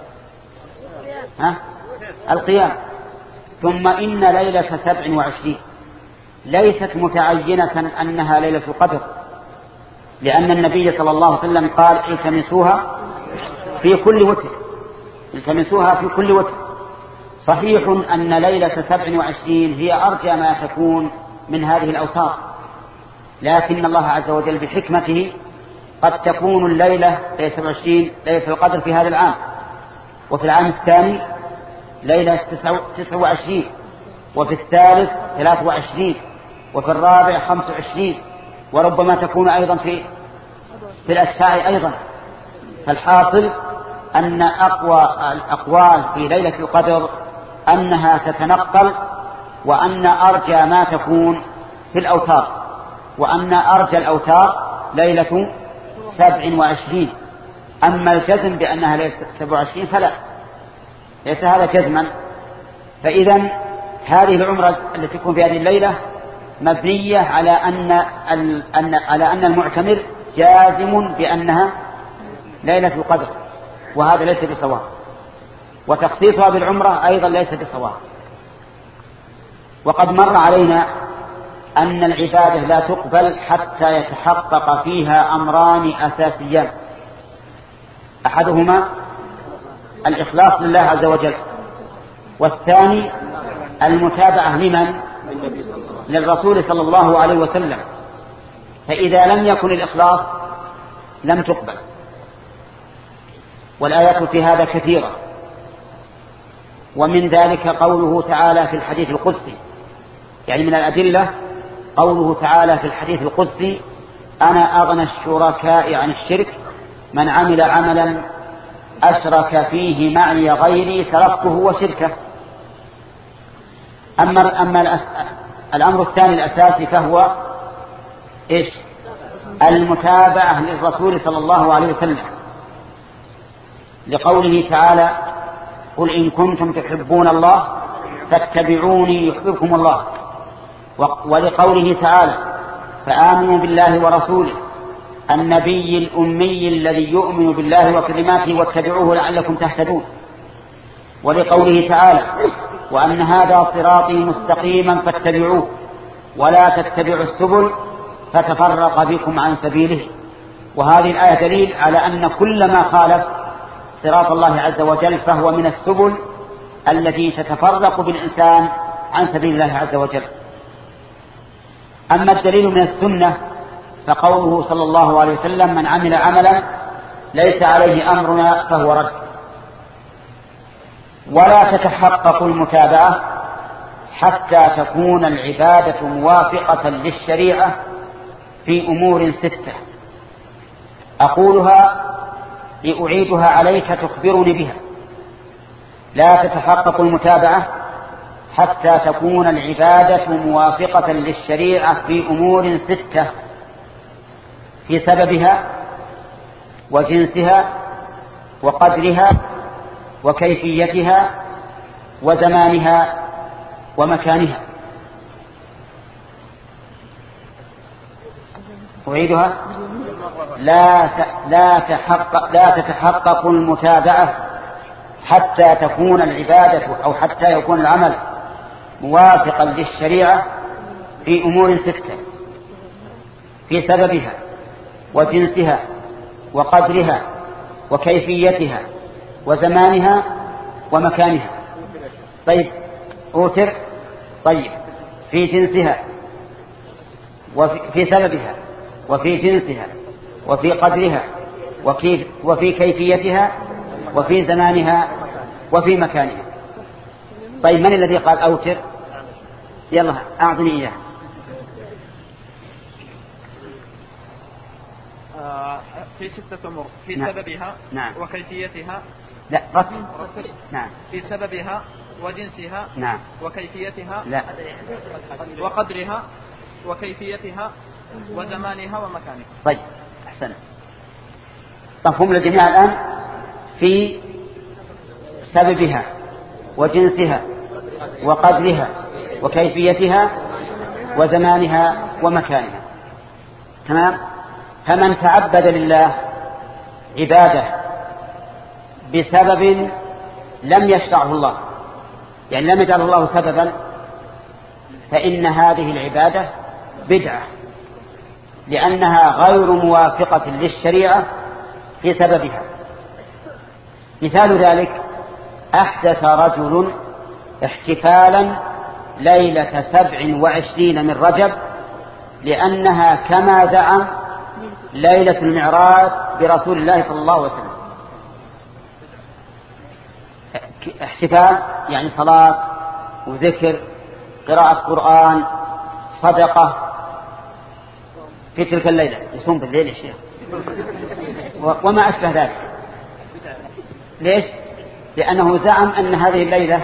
ها؟ القيام. ثم إن ليلة سبع وعشرين ليست متعينة أنها ليلة القدر، لأن النبي صلى الله عليه وسلم قال التمسوها في كل وتر، التمسوها في كل وتر. صحيح أن ليلة سبع وعشرين هي أرجى ما تكون من هذه الأوتار، لكن الله عز وجل بحكمته قد تكون الليلة ليلة سبع وعشرين ليلة القدر في هذا العام، وفي العام الثاني ليلة تسع وعشرين، وفي الثالث ثلاث وعشرين، وفي الرابع خمس وعشرين، وربما تكون أيضا في في الأشفاع أيضا. فالحاصل أن أقوى الأقوال في ليلة القدر أنها تتنقل، وأن أرجى ما تكون في الأوتار، وأن أرجى الأوتار ليلة سبع وعشرين. أما الجزم بأنها ليلة سبع وعشرين فلا، ليس هذا جزما. فإذا هذه العمرة التي تكون في هذه الليلة مبنية على أن, أن, على أن المعتمر جازم بأنها ليلة القدر، وهذا ليس بصواب. وتخصيصها بالعمرة أيضا ليس بصواب. وقد مر علينا أن العبادة لا تقبل حتى يتحقق فيها أمران أساسيان، أحدهما الإخلاص لله عز وجل، والثاني المتابعة لمن؟ للرسول صلى الله عليه وسلم. فإذا لم يكن الإخلاص لم تقبل. والآيات في هذا كثيرة، ومن ذلك قوله تعالى في الحديث القدسي، يعني من الأدلة قوله تعالى في الحديث القدسي: أنا أغنى الشركاء عن الشرك من عمل عملا أشرك فيه معي غيري تركته وشركه. أما, أما الأمر الثاني الأساسي فهو إيش؟ المتابعة للرسول صلى الله عليه وسلم، لقوله تعالى: قل إن كنتم تحبون الله فاتبعوني يحببكم الله. ولقوله تعالى: فآمنوا بالله ورسوله النبي الأمي الذي يؤمن بالله وكلماته واتبعوه لعلكم تهتدون. ولقوله تعالى: وأن هذا صراطي مستقيما فاتبعوه ولا تتبعوا السبل فتفرق بكم عن سبيله. وهذه الآية دليل على أن كل ما خالف صراط الله عز وجل فهو من السبل التي تتفرق بالإنسان عن سبيل الله عز وجل. أما الدليل من السنة فقوله صلى الله عليه وسلم: من عمل عملا ليس عليه أمرنا فهو رد. ولا تتحقق المتابعة حتى تكون العبادة موافقة للشريعة في أمور ستة، أقولها لأعيدها عليك تخبرني بها. لا تتحقق المتابعة حتى تكون العبادة موافقة للشريعة في أمور ستة، في سببها وجنسها وقدرها وكيفيتها وزمانها ومكانها. أعيدها: لا لا تحقق لا تتحقق المتابعة حتى تكون العبادة أو حتى يكون العمل موافقا للشريعة في أمور ستة، في سببها وجنسها وقدرها وكيفيتها وزمانها ومكانها. طيب أوتر. طيب في جنسها وفي سببها وفي جنسها وفي قدرها وكيف وفي كيفيتها وفي زمانها وفي مكانها. طيب من الذي قال أوتر؟ يلا أعطني إياه. في ستة أمور في نعم. سببها نعم. وكيفيتها. لا رتب. نعم. في سببها وجنسها. نعم. وكيفيتها. لا. وقدرها وكيفيتها وزمانها ومكانها. طيب أحسن. مفهوم للجميع الآن في سببها وجنسها وقدرها وكيفيتها وزمانها ومكانها. تمام. فمن تعبد لله عبادة بسبب لم يشرعه الله، يعني لم يجعله الله سببا، فإن هذه العبادة بدعة، لأنها غير موافقة للشريعة في سببها. مثال ذلك أحدث رجل احتفالا ليلة سبع وعشرين من رجب لأنها كما زعم ليلة المعراج برسول الله صلى الله عليه وسلم. احتفال يعني صلاة وذكر، قراءة قرآن، صدقة في تلك الليلة، يصوم بالليل يا شيخ وما أشبه ذلك. ليش؟ لأنه زعم أن هذه الليلة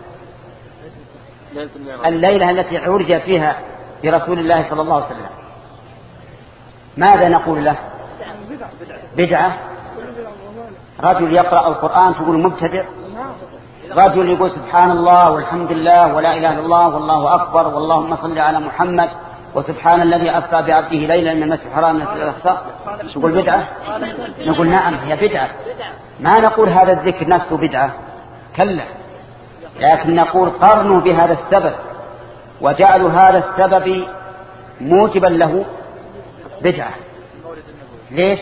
الليلة التي عرج فيها برسول الله صلى الله عليه وسلم. ماذا نقول له؟ بدعة. رجل يقرأ القرآن تقول مبتدع، رجل يقول سبحان الله والحمد لله ولا إله إلا الله والله أكبر واللهم صل على محمد وسبحان الذي أسرى بعبده ليلا من المسجد الحرام من المسجد الأقصى، نقول بدعة؟ نقول نعم هي بدعة. ما نقول هذا الذكر نفسه بدعة، كلا، لكن نقول قرنوا بهذا السبب وجعلوا هذا السبب موجبا له بدعة. ليش؟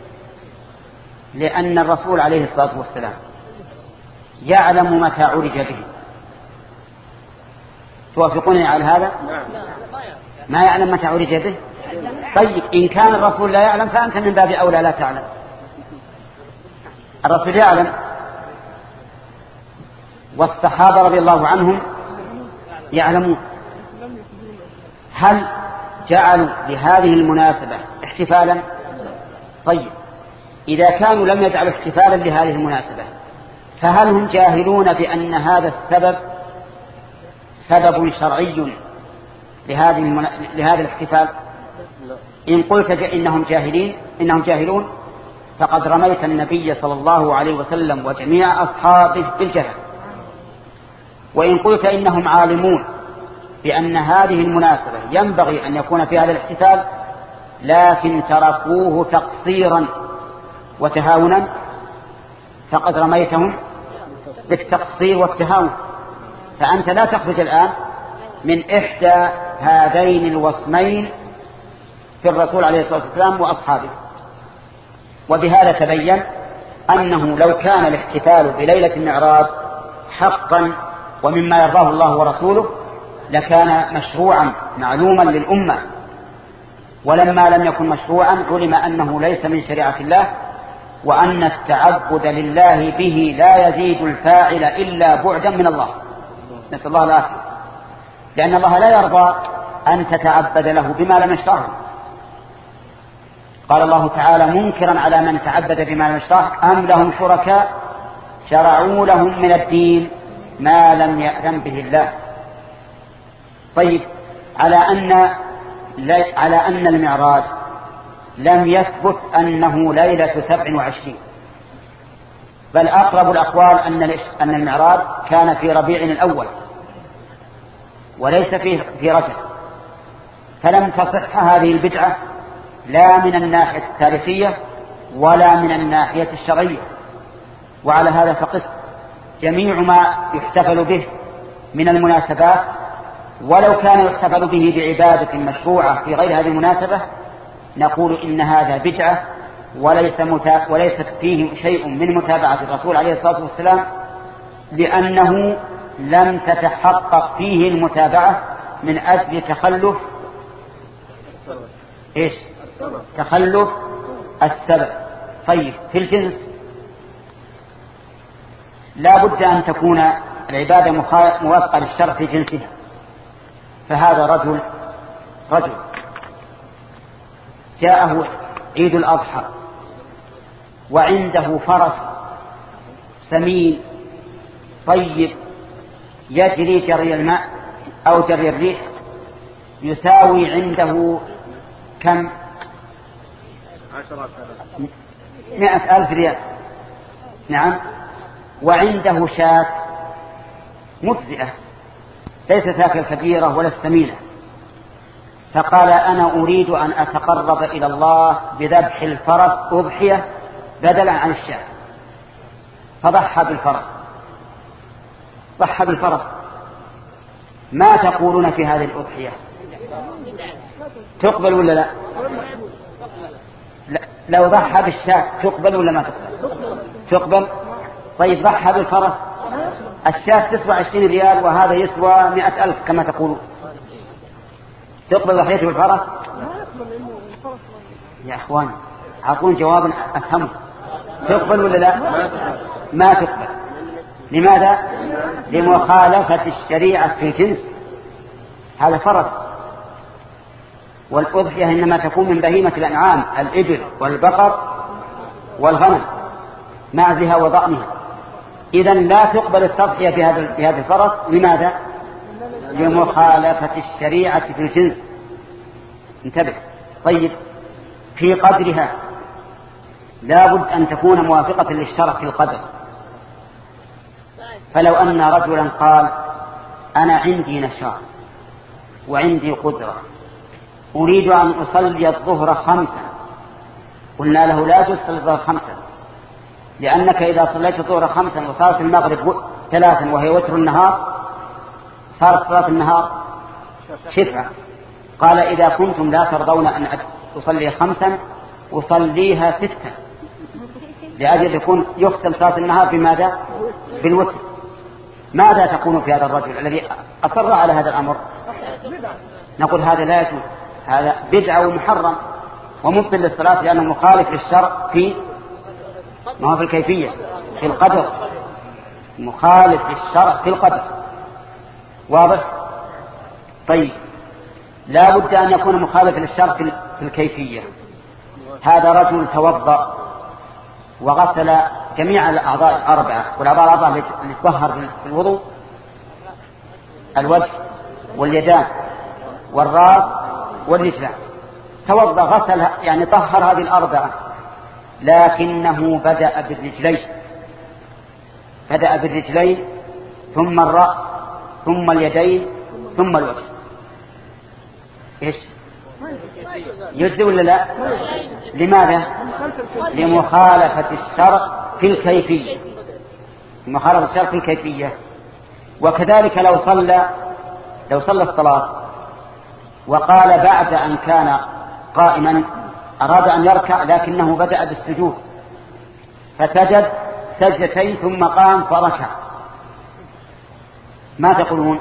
لأن الرسول عليه الصلاة والسلام يعلم متى عرج به. توافقوني على هذا؟ ما يعلم متى عرج به؟ طيب إن كان الرسول لا يعلم فأنت من باب أولى لا تعلم. الرسول يعلم والصحابة رضي الله عنهم يعلمون. هل جعلوا لهذه المناسبة احتفالا؟ طيب إذا كانوا لم يجعلوا احتفالا لهذه المناسبة فهل هم جاهلون بأن هذا السبب سبب شرعي لهذه المنا... لهذا الاحتفال؟ إن قلت إنهم جاهلين إنهم جاهلون فقد رميت النبي صلى الله عليه وسلم وجميع أصحابه بالجهل. وإن قلت إنهم عالمون بأن هذه المناسبة ينبغي أن يكون في هذا الاحتفال لكن تركوه تقصيرا وتهاونا فقد رميتهم بالتقصير والتهاون. فأنت لا تخرج الآن من إحدى هذين الوصمين في الرسول عليه الصلاة والسلام وأصحابه. وبهذا تبين أنه لو كان الاحتفال بليلة المعراج حقا ومما يرضاه الله ورسوله لكان مشروعا معلوما للأمة، ولما لم يكن مشروعا علم أنه ليس من شريعة الله، وأن التعبد لله به لا يزيد الفاعل إلا بعدا من الله، نسأل الله العافية. لأن الله لا يرضى أن تتعبد له بما لم يشرعه. قال الله تعالى منكرا على من تعبد بما لم يشرعه أم لهم شركاء شرعوا لهم من الدين ما لم يأذن به الله. طيب على أن على أن المعراج لم يثبت أنه ليلة سبع وعشرين، بل أقرب الأقوال أن أن المعراج كان في ربيع الأول وليس في في رجب، فلم تصح هذه البدعة لا من الناحية التاريخية ولا من الناحية الشرعية. وعلى هذا فقس جميع ما يحتفل به من المناسبات ولو كان يحتفل به بعبادة مشروعة في غير هذه المناسبة نقول إن هذا بدعة وليس متا... وليست فيه شيء من متابعة الرسول عليه الصلاة والسلام، لأنه لم تتحقق فيه المتابعة من أجل تخلف إيش؟ تخلف السبب. طيب في الجنس لا بد أن تكون العبادة موافقة للشرع في جنسها. فهذا رجل رجل جاءه عيد الأضحى وعنده فرس سمين طيب يجري جري الماء أو جري الريح يساوي عنده كم؟ مئة ألف ريال. نعم. وعنده شاة مجزئة ليست ذاك الكبيرة ولا السمينة، فقال أنا أريد أن أتقرب إلى الله بذبح الفرس أضحية بدلا عن الشاة، فضحى بالفرس ضحى بالفرس. ما تقولون في هذه الأضحية؟ تقبل ولا لا؟ لا. لو ضحى بالشاة تقبل ولا ما تقبل؟ تقبل. طيب ضحى بالفرس، الشاة تسوى عشرين ريال وهذا يسوى مئة ألف كما تقولون، تقبل ضحيته بالفرس؟ يا أخوان أعطون جوابا أفهمه. تقبل ولا لا؟ ما تقبل. لماذا؟ لمخالفة الشريعة في الجنس. هذا فرس، والأضحية إنما تكون من بهيمة الأنعام الإبل والبقر والغنم معزها وضأنها. إذن لا تقبل التضحية بهذا بهذا الفرس. لماذا؟ لمخالفة الشريعة في الجنس. انتبه. طيب في قدرها لا بد أن تكون موافقة للشرع في القدر. فلو أن رجلا قال أنا عندي نشاط وعندي قدرة أريد أن أصلي الظهر خمسا، قلنا له لا تصلي الظهر خمسا، لأنك إذا صليت الظهر خمسا وصارت المغرب ثلاثا وهي وتر النهار صارت صلاة النهار شفعة. قال إذا كنتم لا ترضون أن أصلي خمسا أصليها ستا، لأجل يكون يختم صلاة النهار بماذا؟ بالوتر. ماذا تقول في هذا الرجل الذي أصر على هذا الأمر؟ نقول هذا لا يجوز، هذا بدعة ومحرم ومبطل للصلاة، لأنه مخالف للشرع في ما هو في الكيفية، في القدر، مخالف للشرع في القدر. واضح؟ طيب لا بد أن يكون مخالف للشرع في الكيفية. هذا رجل توضأ وغسل جميع الأعضاء الأربعة، والأعضاء الأربعة اللي تطهر في الوضوء الوجه واليدان والرأس والرجلان، توضأ غسل يعني طهر هذه الأربعة، لكنه بدأ بالرجلين بدأ بالرجلين ثم الرأس ثم اليدين ثم الوجه. إيش يجزي ولا لا؟ لماذا؟ لمخالفة الشرع في الكيفية، مخالفة الشرع في الكيفية. وكذلك لو صلى لو صلى الصلاة وقال بعد أن كان قائما أراد أن يركع لكنه بدأ بالسجود فسجد سجدتين ثم قام فركع، ما تقولون؟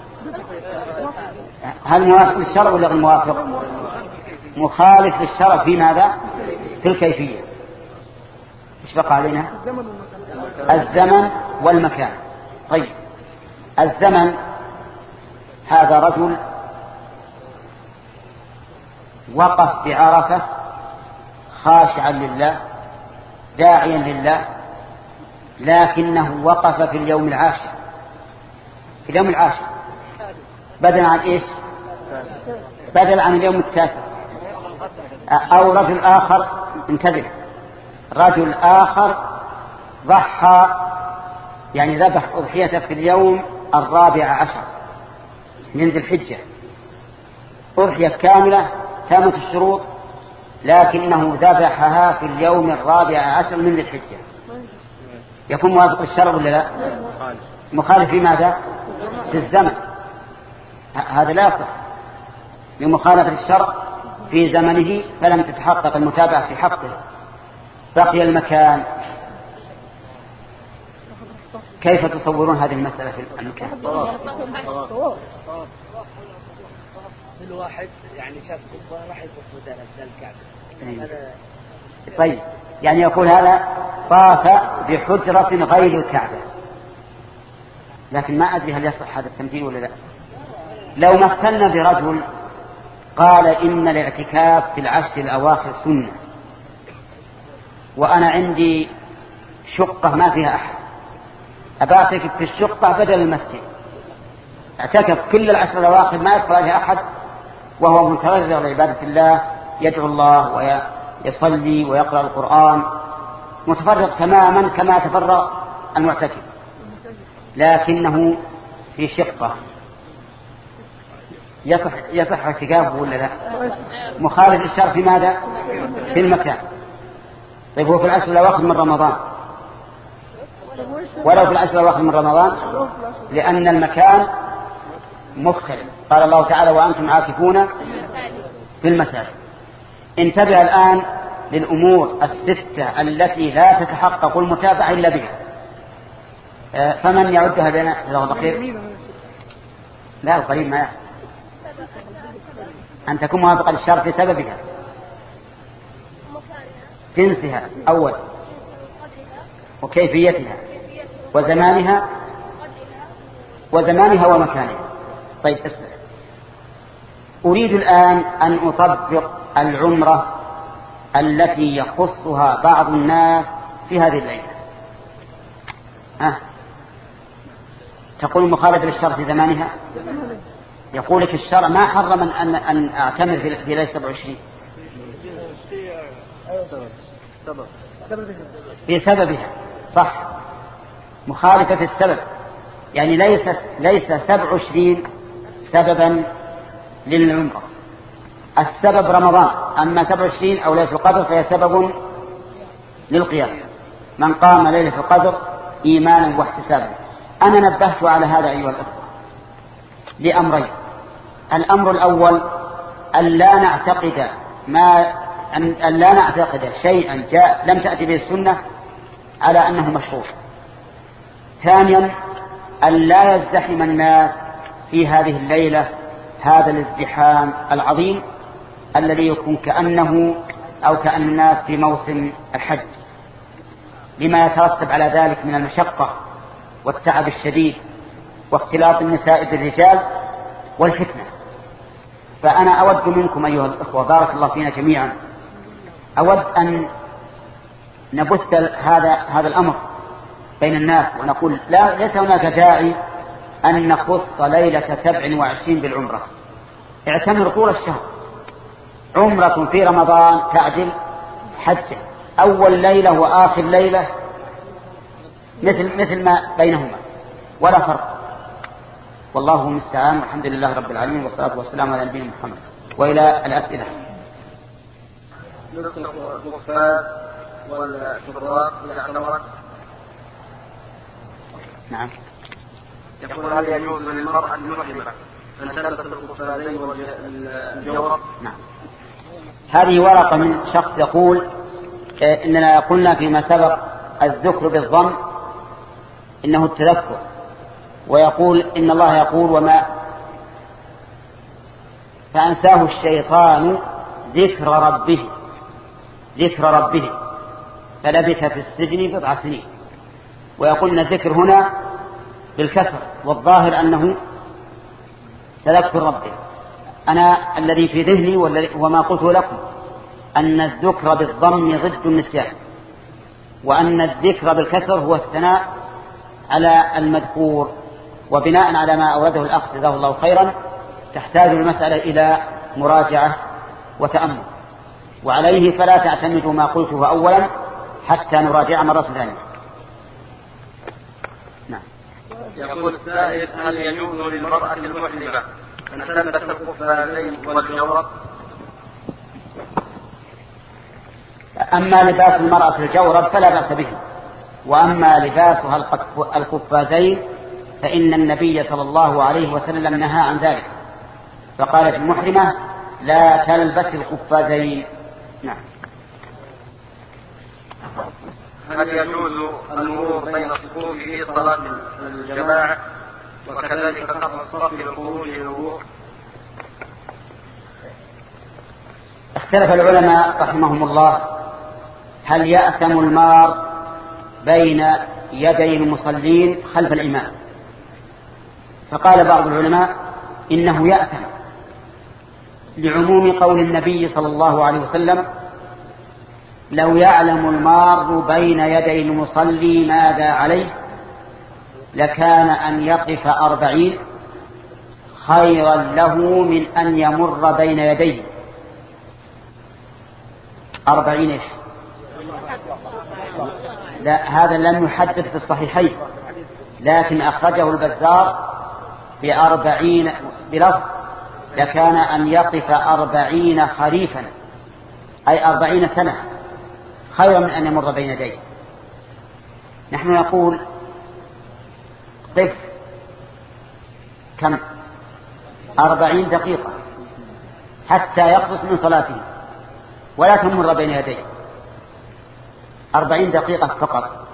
هل موافق للشرع ولا غير موافق؟ مخالف للشرع في ماذا؟ في الكيفية. ايش بقى علينا؟ الزمن والمكان. طيب الزمن، هذا رجل وقف بعرفة خاشعا لله داعيا لله، لكنه وقف في اليوم العاشر في اليوم العاشر بدلا عن ايش؟ بدل عن اليوم التاسع. او رجل اخر، انتبه، رجل اخر ضحى يعني ذبح أضحيته في اليوم الرابع عشر من ذي الحجة، أضحية كاملة تامة الشروط، لكنه ذبحها في اليوم الرابع عشر من ذي الحجة، يكون موافق للشرع ولا لا؟ مخالف في ماذا؟ في الزمن. هذا لا يصح، لمخالفة الشرع في زمنه فلم تتحقق المتابعة في حقه. بقي المكان. كيف تصورون هذه المسألة في المكان؟ كل واحد يعني شاف قبة راح يطوف بدل الكعبة. هذا طيب يعني يقول هذا طاف بحجرة غير الكعبة، لكن ما أدري هل يصح هذا التمثيل ولا لا. لو مثلنا برجل قال إن الاعتكاف في العشر الأواخر سنة، وأنا عندي شقة ما فيها أحد، أبعتكف في الشقة بدل المسجد، اعتكف كل العشر الأواخر ما يدخل عليها أحد، وهو متفرغ لعبادة الله، يدعو الله ويصلي ويقرأ القرآن، متفرغ تماما كما تفرغ المعتكف، لكنه في شقة، يصح يصح اعتكافه ولا لا؟ مخالف للشرع في ماذا؟ في المكان. طيب هو في العشر الأواخر من رمضان، ولو في العشر الأواخر من رمضان، لأن المكان مختلف. قال الله تعالى وأنتم عاكفون في المساجد. انتبه الآن للأمور الستة التي لا تتحقق المتابعة إلا بها. فمن يعدها لنا جزاه الله خير؟ لا القريب ما أن تكون موافقة للشرع في سببها، جنسها أول، وكيفيتها، وزمانها وزمانها ومكانها. طيب اسمع، أريد الآن أن أطبق العمرة التي يخصها بعض الناس في هذه الليلة. ها تقول مخالفة للشرع في زمانها؟ يقول لك الشرع ما حرم أن أن أعتمر في ليلة سبعة وعشرين في سببها، صح، مخالفة في السبب، يعني ليس ليس سبعة وعشرين سببا للعمرة، السبب رمضان، أما سبعة وعشرين أو ليلة القدر فهي سبب للقيام. من قام ليلة القدر إيمانا واحتسابا. أنا نبهت على هذا أيها الأخوة لأمرين. الأمر الأول أن لا نعتقد ما أن لا نعتقد شيئا جاء لم تأتي به السنة على أنه مشروع. ثانيا أن لا يزدحم الناس في هذه الليلة هذا الازدحام العظيم الذي يكون كأنه أو كأن الناس في موسم الحج، لما يترتب على ذلك من المشقة والتعب الشديد واختلاط النساء بالرجال والفتنة. فأنا أود منكم أيها الأخوة بارك الله فينا جميعا، أود أن نبث هذا هذا الأمر بين الناس ونقول لا ليس هناك داعي أن نخص ليلة سبع وعشرين بالعمرة. اعتمر طول الشهر، عمرة في رمضان تعدل حجة، أول ليلة وآخر ليلة مثل مثل ما بينهما ولا فرق. والله المستعان، والحمد لله رب العالمين، والصلاة والسلام على نبينا محمد. وإلى الأسئلة. نسخ الخفاف والشراط إذا اعتمرت. نعم. يقول هل يجوز للمرأة المحرمة أن تلبس الخفازين والجورب؟ نعم. هذه ورقة من شخص يقول إننا قلنا فيما سبق الذكر بالضم إنه التذكر، ويقول إن الله يقول وما فأنساه الشيطان ذكر ربه ذكر ربه فلبث في السجن بضع سنين. ويقول إن الذكر هنا بالكسر، والظاهر أنه تذكر ربه. أنا الذي في ذهني وما قلته لكم أن الذكر بالضم ضد النسيان، وأن الذكر بالكسر هو الثناء على المذكور. وبناء على ما أورده الأخ جزاه الله خيرا تحتاج المسألة إلى مراجعة وتأمل، وعليه فلا تعتمدوا ما قلته أولا حتى نراجع مرة ثانية. نعم. يقول السائل هل يجوز للمرأة المحرمة أن تلبس الخفازين والجورب؟ أما لباس المرأة الجورب فلا بأس به، وأما لباسها القفازين فإن النبي صلى الله عليه وسلم نهى عن ذلك، فقالت المحرمة لا تلبس القفازين. نعم. هل يجوز المرور بين الصفوف في صلاة الجماعة وكذلك قطع الصف للخروج للوضوء؟ اختلف العلماء رحمهم الله هل يأثم المار بين يدي المصلين خلف الإمام؟ فقال بعض العلماء إنه يأثم لعموم قول النبي صلى الله عليه وسلم: لو يعلم المار بين يدي المصلي ماذا عليه لكان أن يقف أربعين خيرا له من أن يمر بين يديه. أربعين إيش؟ لا، هذا لم يحدث في الصحيحين، لكن أخرجه البزار بأربعين بلفظ لكان أن يقف أربعين خريفا، أي أربعين سنة، خيرا من أن يمر بين يديه. نحن نقول قف كم؟ أربعين دقيقة حتى يخلص من صلاته ولا تمر بين يديه، أربعين دقيقة فقط.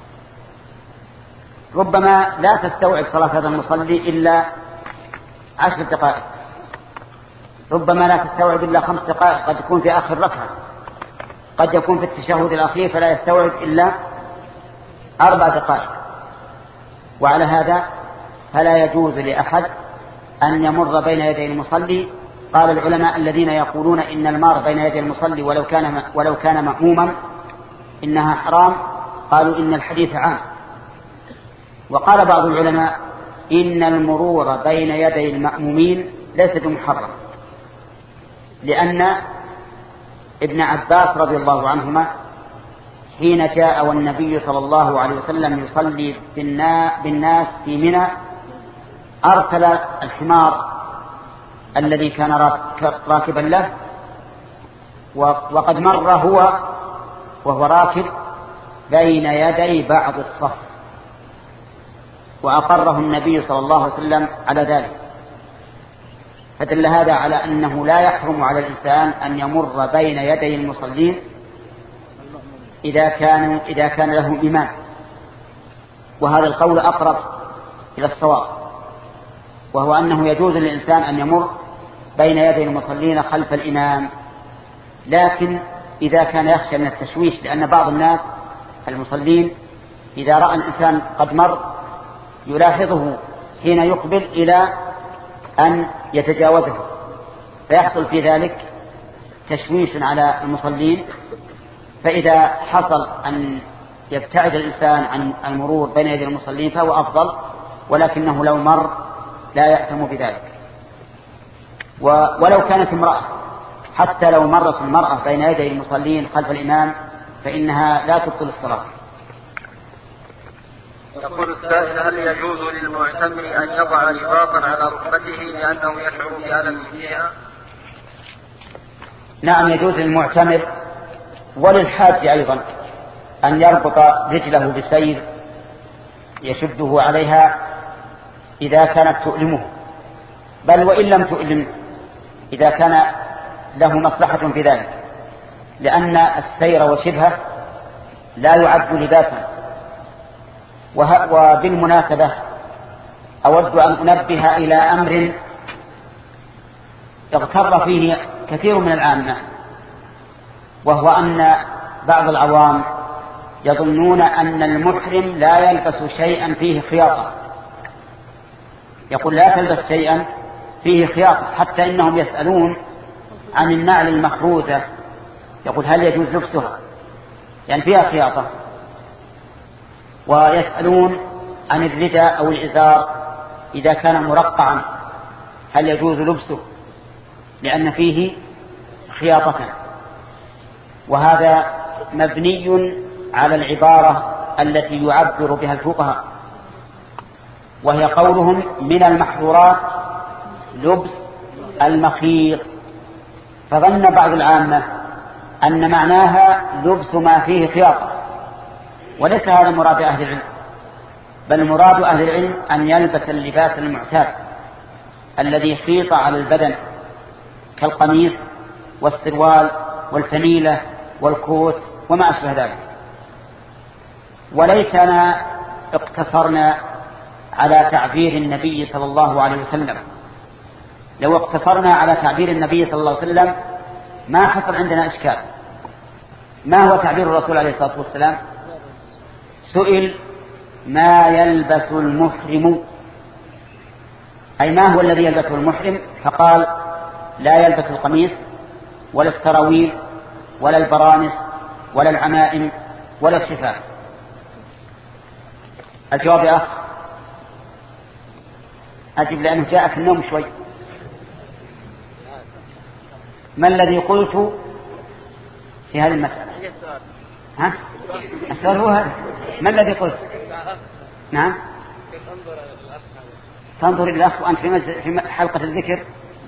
ربما لا تستوعب صلاة هذا المصلي إلا عشر دقائق، ربما لا تستوعب إلا خمس دقائق، قد يكون في آخر ركعة، قد يكون في التشهد الأخير فلا يستوعب إلا أربع دقائق. وعلى هذا فلا يجوز لأحد أن يمر بين يدي المصلي. قال العلماء الذين يقولون إن المار بين يدي المصلي ولو كان ولو كان مأموما إنها حرام، قالوا إن الحديث عام. وقال بعض العلماء إن المرور بين يدي المأمومين ليس بمحرم، لأن ابن عباس رضي الله عنهما حين جاء والنبي صلى الله عليه وسلم يصلي بالناس في منى أرسل الحمار الذي كان راكبا له، وقد مر هو وهو راكب بين يدي بعض الصف، وأقره النبي صلى الله عليه وسلم على ذلك. فدل هذا على أنه لا يحرم على الإنسان أن يمر بين يدي المصلين إذا كان إذا كان له إمام، وهذا القول أقرب إلى الصواب، وهو أنه يجوز للإنسان أن يمر بين يدي المصلين خلف الإمام، لكن إذا كان يخشى من التشويش، لأن بعض الناس المصلين إذا رأى الإنسان قد مر يلاحظه حين يقبل إلى أن يتجاوزه، فيحصل في ذلك تشويش على المصلين. فإذا حصل أن يبتعد الإنسان عن المرور بين يدي المصلين فهو أفضل، ولكنه لو مر لا يأثم بذلك. ولو كانت امرأة، حتى لو مرت المرأة بين يدي المصلين خلف الإمام فإنها لا تبطل الصلاة. يقول السائل: هل يجوز للمعتمر أن يضع رباطا على ركبته لأنه يشعر بألم فيها؟ نعم، يجوز للمعتمر وللحاج أيضا أن يربط رجله بسير يشده عليها إذا كانت تؤلمه، بل وإن لم تؤلم إذا كان له مصلحة في ذلك، لأن السير وشبهه لا يعد لباسا. وبالمناسبة أود أن أنبه إلى أمر اغتر فيه كثير من العامة، وهو أن بعض العوام يظنون أن المحرم لا يلبس شيئا فيه خياطة، يقول لا تلبس شيئا فيه خياطة، حتى إنهم يسألون عن النعل المخروزة، يقول هل يجوز لبسها يعني فيها خياطة، ويسألون عن الرداء أو الإزار إذا كان مرقعا هل يجوز لبسه لأن فيه خياطة. وهذا مبني على العبارة التي يعبر بها الفقهاء، وهي قولهم من المحظورات لبس المخيط، فظن بعض العامة أن معناها لبس ما فيه خياطة، وليس هذا مراد أهل العلم، بل مراد أهل العلم أن يلبس اللباس المعتاد الذي خيط على البدن كالقميص والسروال والفنيلة والكوت وما أشبه ذلك. وليسنا اقتصرنا على تعبير النبي صلى الله عليه وسلم، لو اقتصرنا على تعبير النبي صلى الله عليه وسلم ما حصل عندنا إشكال، ما هو تعبير الرسول عليه الصلاة والسلام؟ سئل ما يلبس المحرم، أي ما هو الذي يلبسه المحرم؟ فقال لا يلبس القميص ولا السراويل ولا البرانس ولا العمائم ولا الشفاف. الجواب يا أخ أجب لأنه جاء في النوم شوي. ما الذي قلت في هذه المسألة؟ ها؟ السؤال هو هذا. ما الذي قلت؟ نعم. تنظر إلى الأخ وأنت في حلقة الذكر.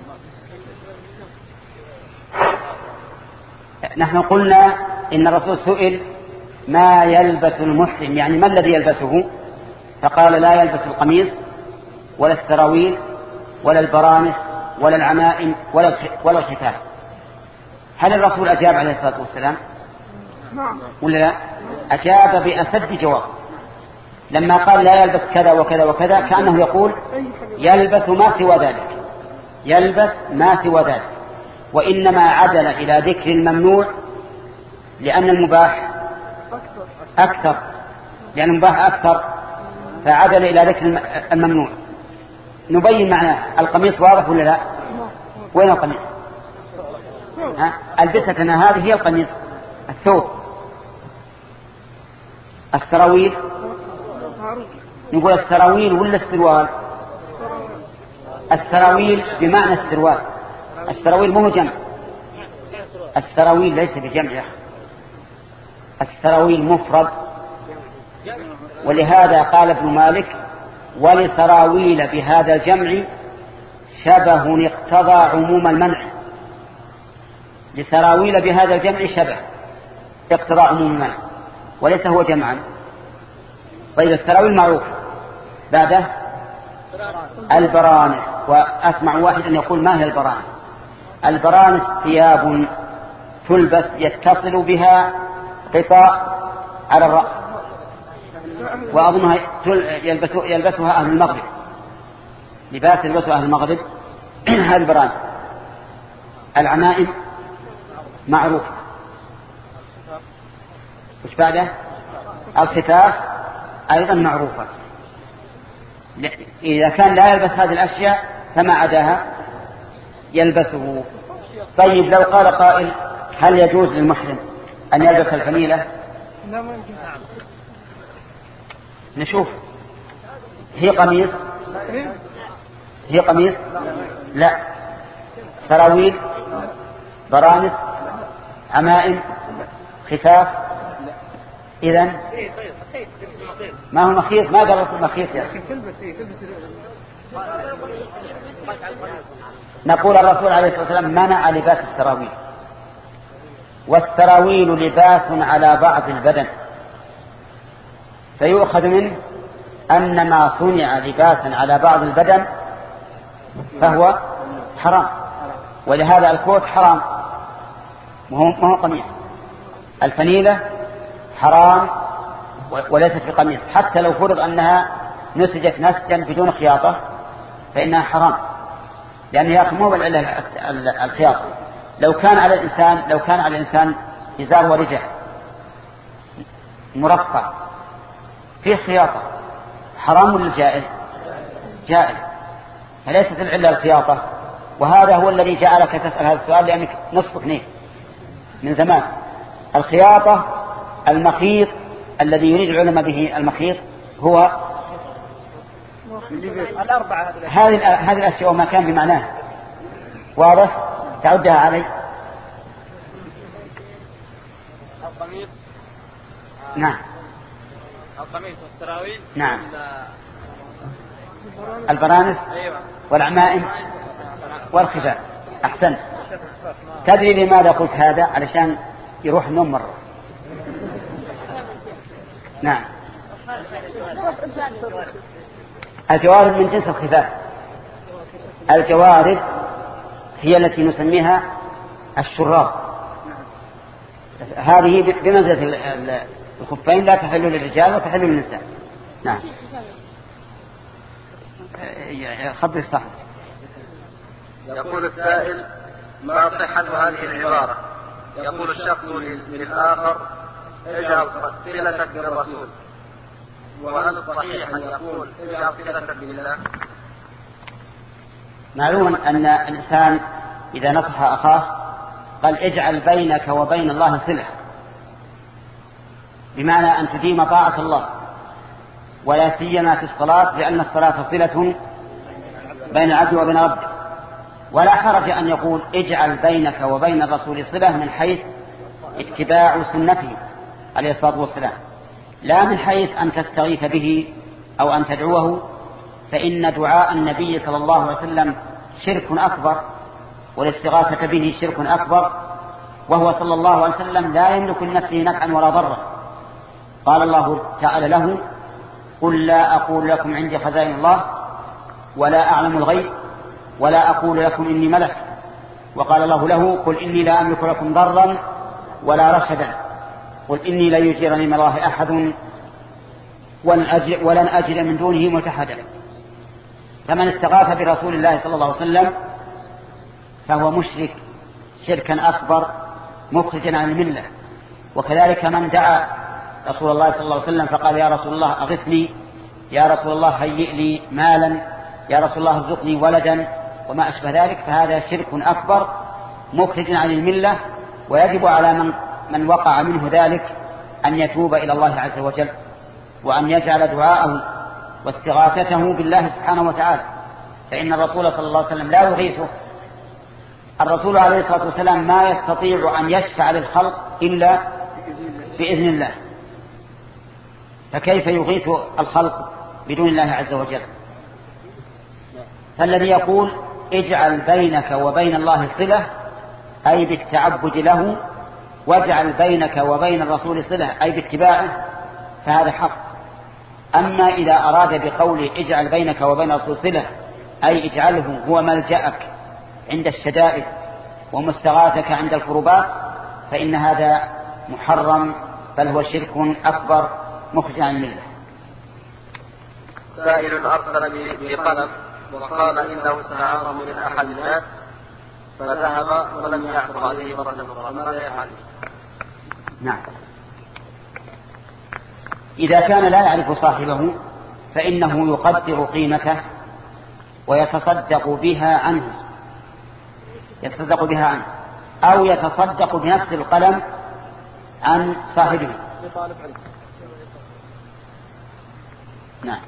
نحن قلنا إن الرسول سئل ما يلبس المحرم، يعني ما الذي يلبسه؟ فقال لا يلبس القميص ولا السراويل ولا البرانس ولا العمائم ولا الخفاف. هل الرسول أجاب عليه الصلاة والسلام ولا لا؟ أجاب بأسد جواب. لما قال لا يلبس كذا وكذا وكذا كأنه يقول يلبس ما سوى ذلك، يلبس ما سوى ذلك. وإنما عدل إلى ذكر الممنوع لأن المباح أكثر، لأن المباح أكثر فعدل إلى ذكر الممنوع. نبين معناه. القميص واضح ولا لا؟ وين القميص؟ ها؟ ألبستنا هذه هي القميص، الثوب. السراويل نقول السراويل ولا السروال؟ السراويل بمعنى السروال. السراويل مو جمع، السراويل ليس بجمع يا أخي، السراويل مفرد. ولهذا قال ابن مالك ولسراويل بهذا الجمع شبه اقتضى عموم المنع. لسراويل بهذا الجمع شبه اقتضى عموم المنع وليس هو جمعا. طيب السراويل معروف، بعده البرانس. وأسمع واحد أن يقول ما هي البرانس؟ البرانس ثياب تلبس يتصل بها قطاع على الرأس، وأظنها يلبسها أهل المغرب، لباس يلبسها أهل المغرب. هذا البرانس. العمائم معروف. وش بعده؟ الخفاف أيضا معروفة. إذا كان لا يلبس هذه الأشياء فما عداها يلبسه. طيب لو قال قائل هل يجوز للمحرم أن يلبس الفنيلة؟ نشوف. هي قميص؟ هي قميص؟ لا. سراويل، برانس، عمائم، خفاف. إذن ما هو مخيط؟ ما قال رسول مخيط يا أخي. نقول الرسول عليه الصلاة والسلام منع لباس السراويل، والسراويل لباس على بعض البدن، فيؤخذ منه أن ما صنع لباسا على بعض البدن فهو حرام. ولهذا الكوت حرام ما هو قميص. الفنيلة حرام وليست في قميص، حتى لو فرض أنها نسجت نسجا بدون خياطة فإنها حرام، لأن هي مو بالعلة الخياطة. لو كان على الإنسان لو كان على الإنسان إزار ورجع مرفع فيه خياطة حرام ولا جائز؟ جائز. فليست العلة الخياطة. وهذا هو الذي جعلك تسأل هذا السؤال، لأنك نصف اثنين من زمان. الخياطة المخيط الذي يريد العلماء به المخيط هو الأربعة هذه هذه الأشياء وما كان بمعناه. واضح؟ تعدها علي. القميص. نعم. القميص والسراويل. نعم. البرانس. أيوة. والعمائم والخفاف. أحسنت. تدري لماذا قلت هذا؟ علشان يروح النوم مرة. نعم. الجوارب من جنس الخفاف. الجوارب هي التي نسميها الشراب. هذه بمنزلة الخفين، لا تحل للرجال وتحل للنساء. نعم. خبر الصحة. يقول السائل ما صحة هذه العبارة يقول الشخص للآخر اجعل صلتك بالرسول، وهل صحيح أن يقول اجعل صلتك بالله؟ معلوم أن الإنسان إذا نصح أخاه قال اجعل بينك وبين الله صلة، بمعنى أن تديم طاعة الله، ولا سيما في الصلاة، لأن الصلاة صلة بين العبد وبين ربه. ولا حرج أن يقول اجعل بينك وبين الرسول صلة من حيث اتباع سنته عليه الصلاة والسلام، لا من حيث أن تستغيث به أو أن تدعوه، فإن دعاء النبي صلى الله عليه وسلم شرك أكبر، والاستغاثة به شرك أكبر، وهو صلى الله عليه وسلم لا يملك لنفسه نفعا ولا ضرا. قال الله تعالى له قل لا أقول لكم عندي خزائن الله ولا أعلم الغيب ولا أقول لكم إني ملك. وقال الله له قل إني لا أملك لكم ضرا ولا رشدا، قل إني لا يجيرني من الله أحد ولن أجد من دونه ملتحدا. فمن استغاث برسول الله صلى الله عليه وسلم فهو مشرك شركا أكبر مخرجا عن الملة. وكذلك من دعا رسول الله صلى الله عليه وسلم فقال يا رسول الله أغثني، يا رسول الله هيئ لي مالا، يا رسول الله ارزقني ولدا، وما أشبه ذلك، فهذا شرك أكبر مخرج عن الملة. ويجب على من, من وقع منه ذلك أن يتوب إلى الله عز وجل، وأن يجعل دعاءه واستغاثته بالله سبحانه وتعالى، فإن الرسول صلى الله عليه وسلم لا يغيثه. الرسول عليه الصلاة والسلام ما يستطيع أن يشفع للخلق إلا بإذن الله، فكيف يغيث الخلق بدون الله عز وجل؟ فالذي يقول اجعل بينك وبين الله صلة أي بالتعبد له، واجعل بينك وبين الرسول صلة أي باتباعه، فهذا حق. أما إذا أراد بقوله اجعل بينك وبين الرسول صلة أي اجعله هو ملجأك عند الشدائد ومستغاثك عند الكربات، فإن هذا محرم، بل هو شرك أكبر مخرج عن الملة. سائل أرسل بقلم وقال إنه استعاره من أحد الناس فذهب ولم يعثر عليه مرة أخرى، ماذا يفعل؟ نعم، إذا كان لا يعرف صاحبه فإنه يقدر قيمته ويتصدق بها عنه يتصدق بها عنه أو يتصدق بنفس القلم عن صاحبه. نعم.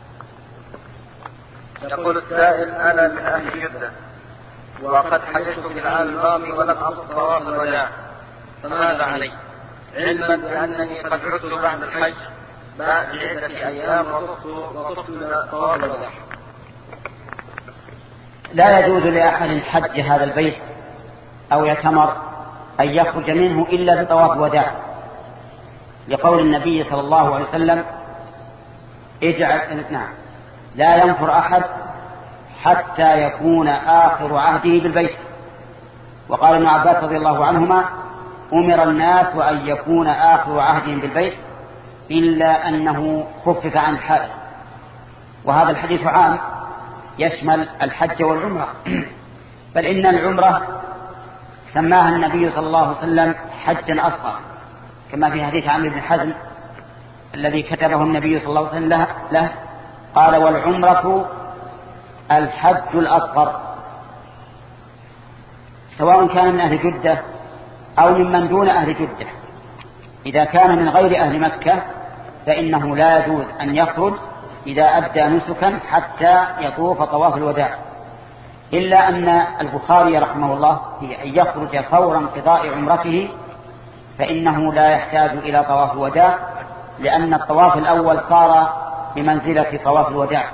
يقول السائل أنا من أهل جدة وقد حججت في العام الماضي ولم أصب طواف الوداع، فماذا علي؟ علما بأنني قد عدت بعد الحج بعد عدة أيام وصفت إلى طواف الوداع. لا يجوز لأحد حج هذا البيت أو يعتمر أن يخرج منه إلا بطواف وداع، لقول النبي صلى الله عليه وسلم اجعل نعم لا ينفر أحد حتى يكون آخر عهده بالبيت. وقال ابن عباس رضي الله عنهما أمر الناس وأن يكون آخر عهدهم بالبيت إلا أنه خفف عن الحائض. وهذا الحديث عام يشمل الحج والعمرة، بل إن العمرة سماها النبي صلى الله عليه وسلم حجا أصغر، كما في حديث عمرو بن حزم الذي كتبه النبي صلى الله عليه وسلم له قال والعمرة الحج الأصغر، سواء كان من أهل جدة أو ممن دون أهل جدة. إذا كان من غير أهل مكة فإنه لا يجوز أن يخرج إذا أدى نسكا حتى يطوف طواف الوداع، إلا أن البخاري رحمه الله في أن يخرج فور انقضاء عمرته فإنه لا يحتاج إلى طواف الوداع، لأن الطواف الأول صار بمنزلة طواف الوداع.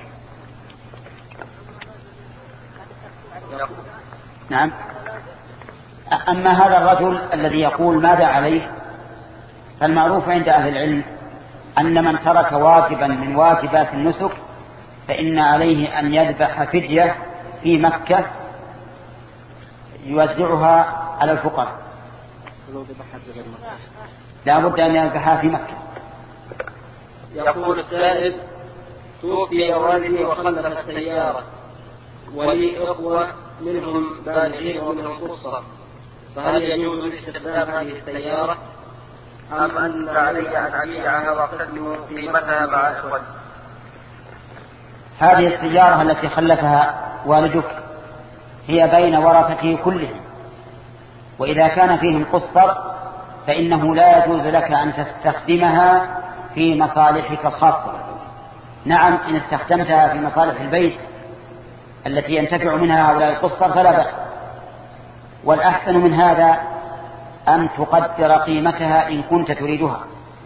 نعم. أما هذا الرجل الذي يقول ماذا عليه، فالمعروف عند أهل العلم أن من ترك واجبا من واجبات النسك فإن عليه أن يذبح فدية في مكة يوزعها على الفقراء، لا بد أن يذبحها في مكة. يقول السائل توفي والدي وخلف السيارة ولي إخوة منهم بالغين ومنهم قصة، فهل يجوز استخدام هذه السيارة أم أن علي أن أبيعها وأقتسم قيمتها مع إخوتي؟ هذه السيارة التي خلفها والدك هي بين ورثته كلهم، وإذا كان فيهم قصر فإنه لا يجوز لك أن تستخدمها في مصالحك الخاصة. نعم، إن استخدمتها في مصالح البيت التي ينتفع منها هؤلاء القصر فلا بأس، والأحسن من هذا أن تقدر قيمتها إن كنت تريدها،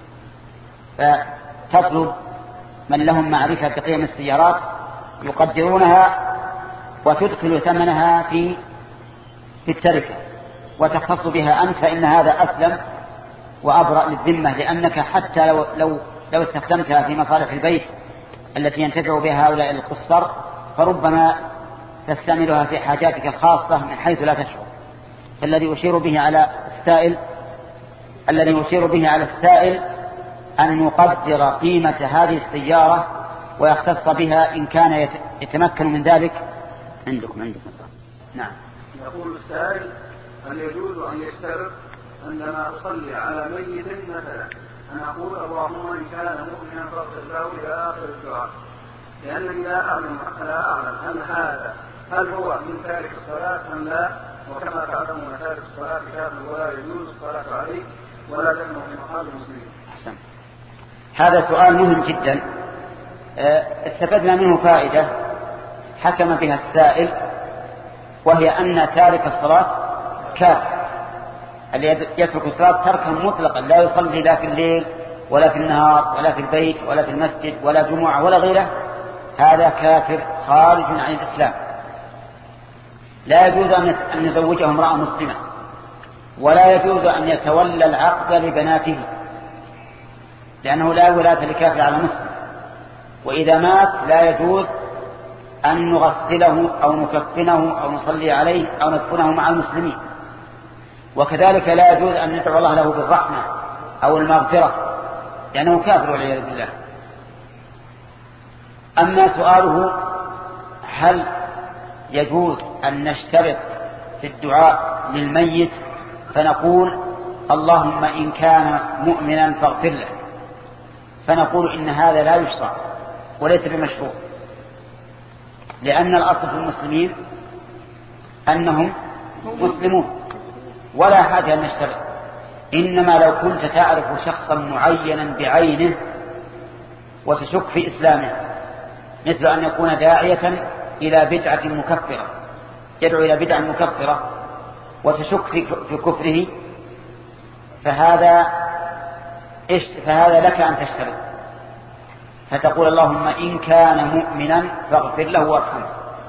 فتطلب من لهم معرفة بقيم السيارات يقدرونها وتدخل ثمنها في في التركة وتختص بها أنت، فإن هذا أسلم وأبرأ للذمة، لأنك حتى لو, لو, لو استخدمتها في مصالح البيت التي ينتفع بها هؤلاء القصر فربما تستعملها في حاجاتك الخاصة من حيث لا تشعر. فالذي يشير به على السائل الذي يشير به على السائل أن يقدر قيمة هذه السيارة ويختص بها إن كان يتمكن من ذلك. عندكم عندكم نعم. يقول السائل: هل يجوز أن يشترط عندما أصلي على ميت مثلا أن أقول اللهم إن كان مؤمنا فاغفر له إلى آخر الدعاء، لأنني لا أعلم لا أعلم هل هذا هل هو من تارك الصلاة أم لا؟ وكما تعلمون تارك الصلاة كافر ولا يجوز الصلاة عليه ولا دمه في مقام المسلمين. أحسن. هذا سؤال مهم جدا، استفدنا منه فائدة حكم بها السائل، وهي أن تارك الصلاة كافر. الذي يترك الصلاة تركا مطلقا لا يصلي لا في الليل ولا في النهار ولا في البيت ولا في المسجد ولا جمعة ولا غيره، هذا كافر خارج عن الإسلام. لا يجوز أن يزوجه امرأة مسلمة، ولا يجوز أن يتولى العقد لبناته، لأنه لا ولاة لكافر على مسلم. وإذا مات لا يجوز أن نغسله أو نكفنه أو نصلي عليه أو ندفنه مع المسلمين. وكذلك لا يجوز أن ندعو الله له بالرحمة أو المغفرة، لأنه كافر والعياذ بالله. أما سؤاله هل يجوز أن نشترط في الدعاء للميت فنقول اللهم إن كان مؤمنا فاغفر له، فنقول إن هذا لا يشرع وليس بمشروع، لأن الأصل في المسلمين أنهم مسلمون ولا حاجة أن نشترط. إنما لو كنت تعرف شخصا معينا بعينه وتشك في إسلامه، مثل أن يكون داعية إلى بدعة مكفرة، يدعو إلى بدعة مكفرة وتشك في كفره، فهذا إيش فهذا لك أن تشترط، فتقول اللهم إن كان مؤمنا فاغفر له وارحمه.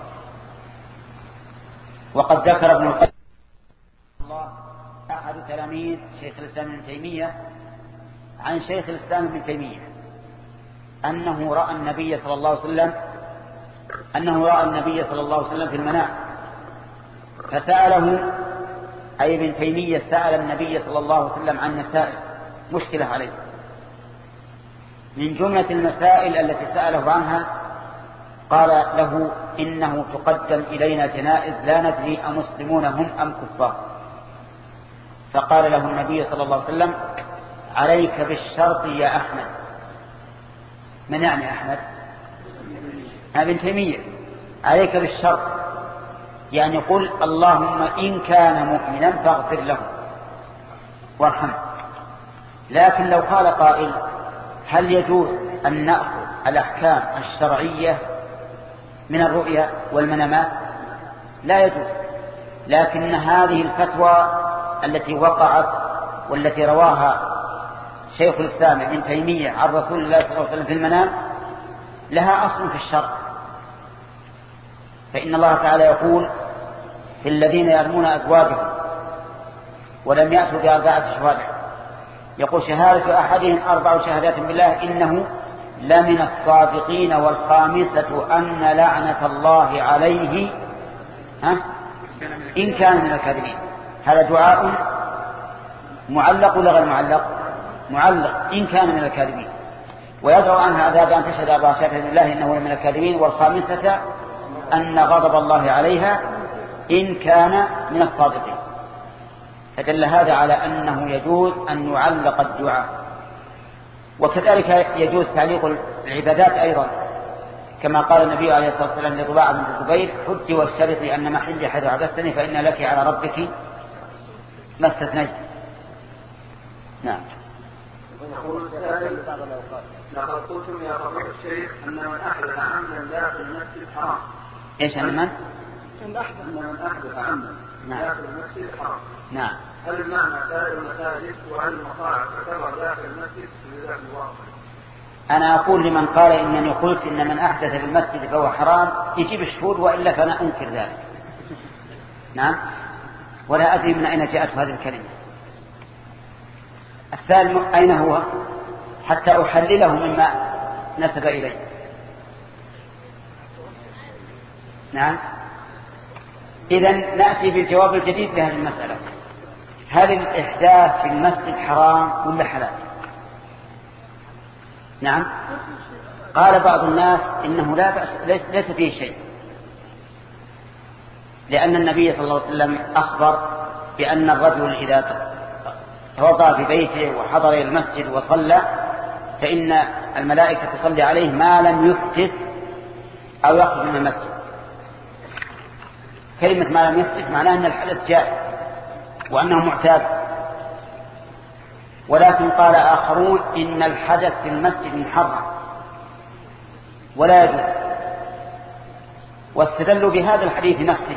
وقد ذكر ابن القيم الله أحد تلاميذ شيخ الإسلام ابن تيمية عن شيخ الإسلام ابن تيمية أنه رأى النبي صلى الله عليه وسلم أنه رأى النبي صلى الله عليه وسلم في المنام، فسأله أي ابن تيمية سأل النبي صلى الله عليه وسلم عن مسائل مشكلة عليه. من جملة المسائل التي سأله عنها قال له إنه تقدم إلينا جنائز لا ندري أمسلمون هم أم كفار، فقال له النبي صلى الله عليه وسلم عليك بالشرط يا أحمد. من يعني أحمد؟ ابن تيمية. عليك بالشرط يعني قل اللهم إن كان مؤمنا فاغفر له وارحمه. لكن لو قال قائل هل يجوز أن نأخذ الأحكام الشرعية من الرؤيا والمنامات؟ لا يجوز. لكن هذه الفتوى التي وقعت والتي رواها شيخ الإسلام ابن تيمية عن رسول الله صلى الله عليه وسلم في المنام لها أصل في الشرع، فإن الله تعالى يقول في الذين يرمون أزواجهم ولم يأتوا بأربعة شهداء، يقول شهادة أحدهم أربع شهادات بالله إنه لمن الصادقين، والخامسة أن لعنة الله عليه ها إن كان من الكاذبين. هذا دعاء معلق ولا غير معلق؟ معلق إن كان من الكاذبين، ويدعو عنها عذاب أن تشهد أربع شهادات بالله إنه من الكاذبين، والخامسة أن غضب الله عليها إن كان من الصادقين. فدل هذا على أنه يجوز أن يعلق الدعاء. وكذلك يجوز تعليق العبادات أيضا، كما قال النبي عليه الصلاة والسلام لضباعة بنت الزبير: حجي واشترطي أن محلي حيث عبستني فإن لك على ربك ما استثنيت. نعم. يقول السائل: لقد قلتم يا فضيلة الشيخ أن من أحدث عمدا داخل المسجد حرام. إيش أن من؟ أن من أحدث عمدا داخل المسجد حرام. نعم. هل المعنى سائر المساجد وهل المصاعب تعتبر داخل المسجد في ذلك الواقع؟ أنا أقول لمن قال إنني قلت إن من أحدث في المسجد فهو حرام يجيب الشهود، وإلا فأنا أنكر ذلك. نعم. ولا أدري من أين جاءت هذه الكلمة. السائل أين هو حتى أحلله مما نسب إليه؟ نعم. إذن نأتي بالجواب الجديد لهذه المسألة: هل الإحداث في المسجد حرام ولا حلال؟ نعم. قال بعض الناس إنه لا بأس، ليس فيه شيء، لأن النبي صلى الله عليه وسلم أخبر بأن الرجل إذا توضأ في بيته وحضر إلى المسجد وصلى فإن الملائكة تصلي عليه ما لم يحدث أو يخرج من المسجد. كلمة ما لم يحدث معناه أن الحدث جائز وأنه معتاد. ولكن قال آخرون إن الحدث في المسجد محرم ولا يجوز، واستدلوا بهذا الحديث نفسه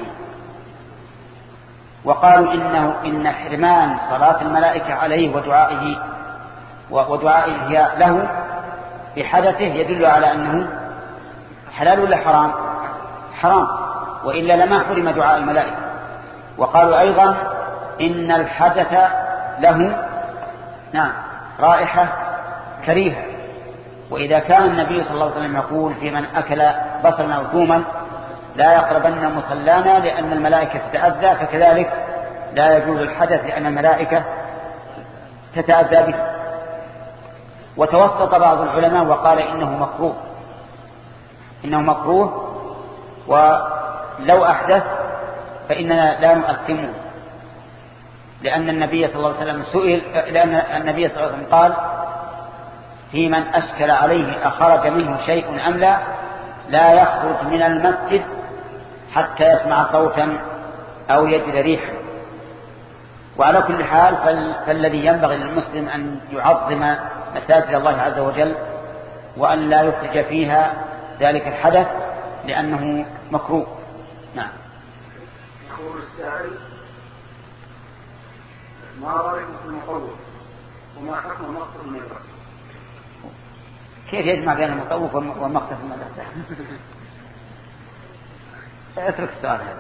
وقالوا إنه إن حرمان صلاة الملائكة عليه ودعائه ودعائه له بحدثه يدل على أنه حلال ولا حرام؟ حرام، وإلا لما حرم دعاء الملائكة. وقالوا أيضا إن الحدث له نعم رائحة كريهة، وإذا كان النبي صلى الله عليه وسلم يقول في من أكل بصلا أو ثوما لا يقربن مصلانا لأن الملائكة تتأذى، فكذلك لا يجوز الحدث لأن الملائكة تتأذى به. وتوسط بعض العلماء وقال إنه مكروه إنه مكروه ولو أحدث فإننا لا نؤثمه، لأن النبي صلى الله عليه وسلم سئل لأن النبي صلى الله عليه وسلم قال في من أشكل عليه أخرج منه شيء أم لا لا يخرج من المسجد حتى يسمع صوتا أو يجد ريحا. وعلى كل حال فالذي ينبغي للمسلم أن يعظم مساجد الله عز وجل وأن لا يخرج فيها ذلك الحدث لأنه مكروه. نعم. يقول السائل: ما رأيكم في المطوف وما حكم المقصد من الرأي؟ كيف يجمع بين المطوف والمقصد من الرأي؟ اترك السؤال هذا.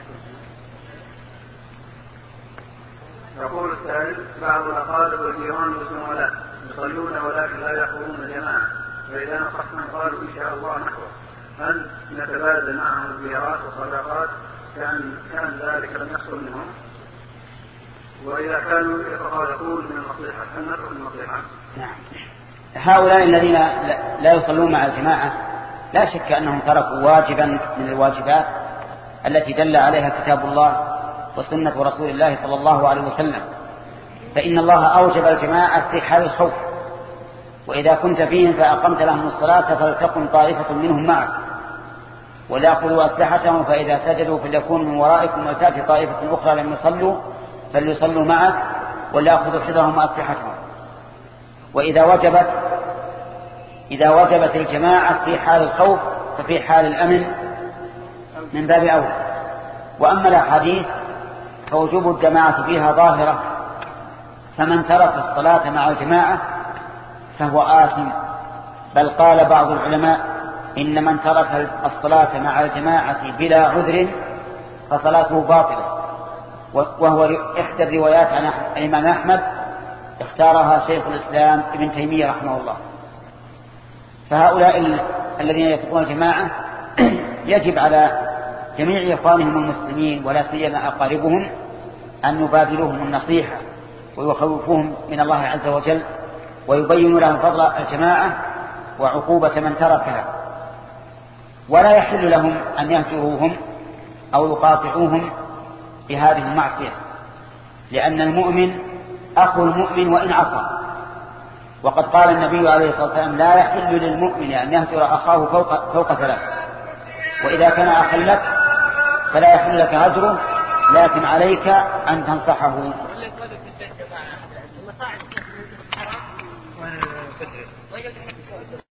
يقول السائل: بعض الأقارب والجيران والزملاء يصلون ولكن لا يحضرون جماعة، فإذا نصحنا قالوا إن شاء الله نحضر، هل نتبادل معهم الزيارات والصدقات كان كان ذلك لم يحصل منهم؟ وإذا كانوا يتخالفون من النصيحة هل نترك النصيحة؟ نعم. هؤلاء الذين لا يصلون مع الجماعة لا شك أنهم تركوا واجبا من الواجبات التي دل عليها كتاب الله وسنة رسول الله صلى الله عليه وسلم. فإن الله أوجب الجماعة في حال الخوف، وإذا كنت فيهم فأقمت لهم الصلاة فلتكن طائفة منهم معك وليأخذوا أسلحتهم فإذا سجدوا فليكونوا من ورائكم ولتأتي طائفة أخرى لم يصلوا فليصلوا معك وليأخذوا حذرهم وأسلحتهم. وإذا وجبت إذا وجبت الجماعة في حال الخوف ففي حال الأمن من باب أولى. وأما الأحاديث فوجوب الجماعة فيها ظاهرة، فمن ترك الصلاة مع الجماعة فهو آثم. بل قال بعض العلماء إن من ترك الصلاة مع الجماعة بلا عذر فصلاته باطلة، وهو إحدى الروايات عن الإمام أحمد اختارها شيخ الإسلام ابن تيمية رحمه الله. فهؤلاء الذين يتركون الجماعة يجب على جميع إخوانهم المسلمين ولا سيما أقاربهم أن يبادلوهم النصيحة ويخوفوهم من الله عز وجل ويبينوا لهم فضل الجماعة وعقوبة من تركها، ولا يحل لهم أن يهجروهم أو يقاطعوهم بهذه المعصية، لأن المؤمن أخو المؤمن وإن عصى. وقد قال النبي عليه الصلاة والسلام لا يحل للمؤمن أن يهجر أخاه فوق, فوق ثلاث، وإذا كان أخا لك فلا يحل لك هجره، لكن عليك أن تنصحه.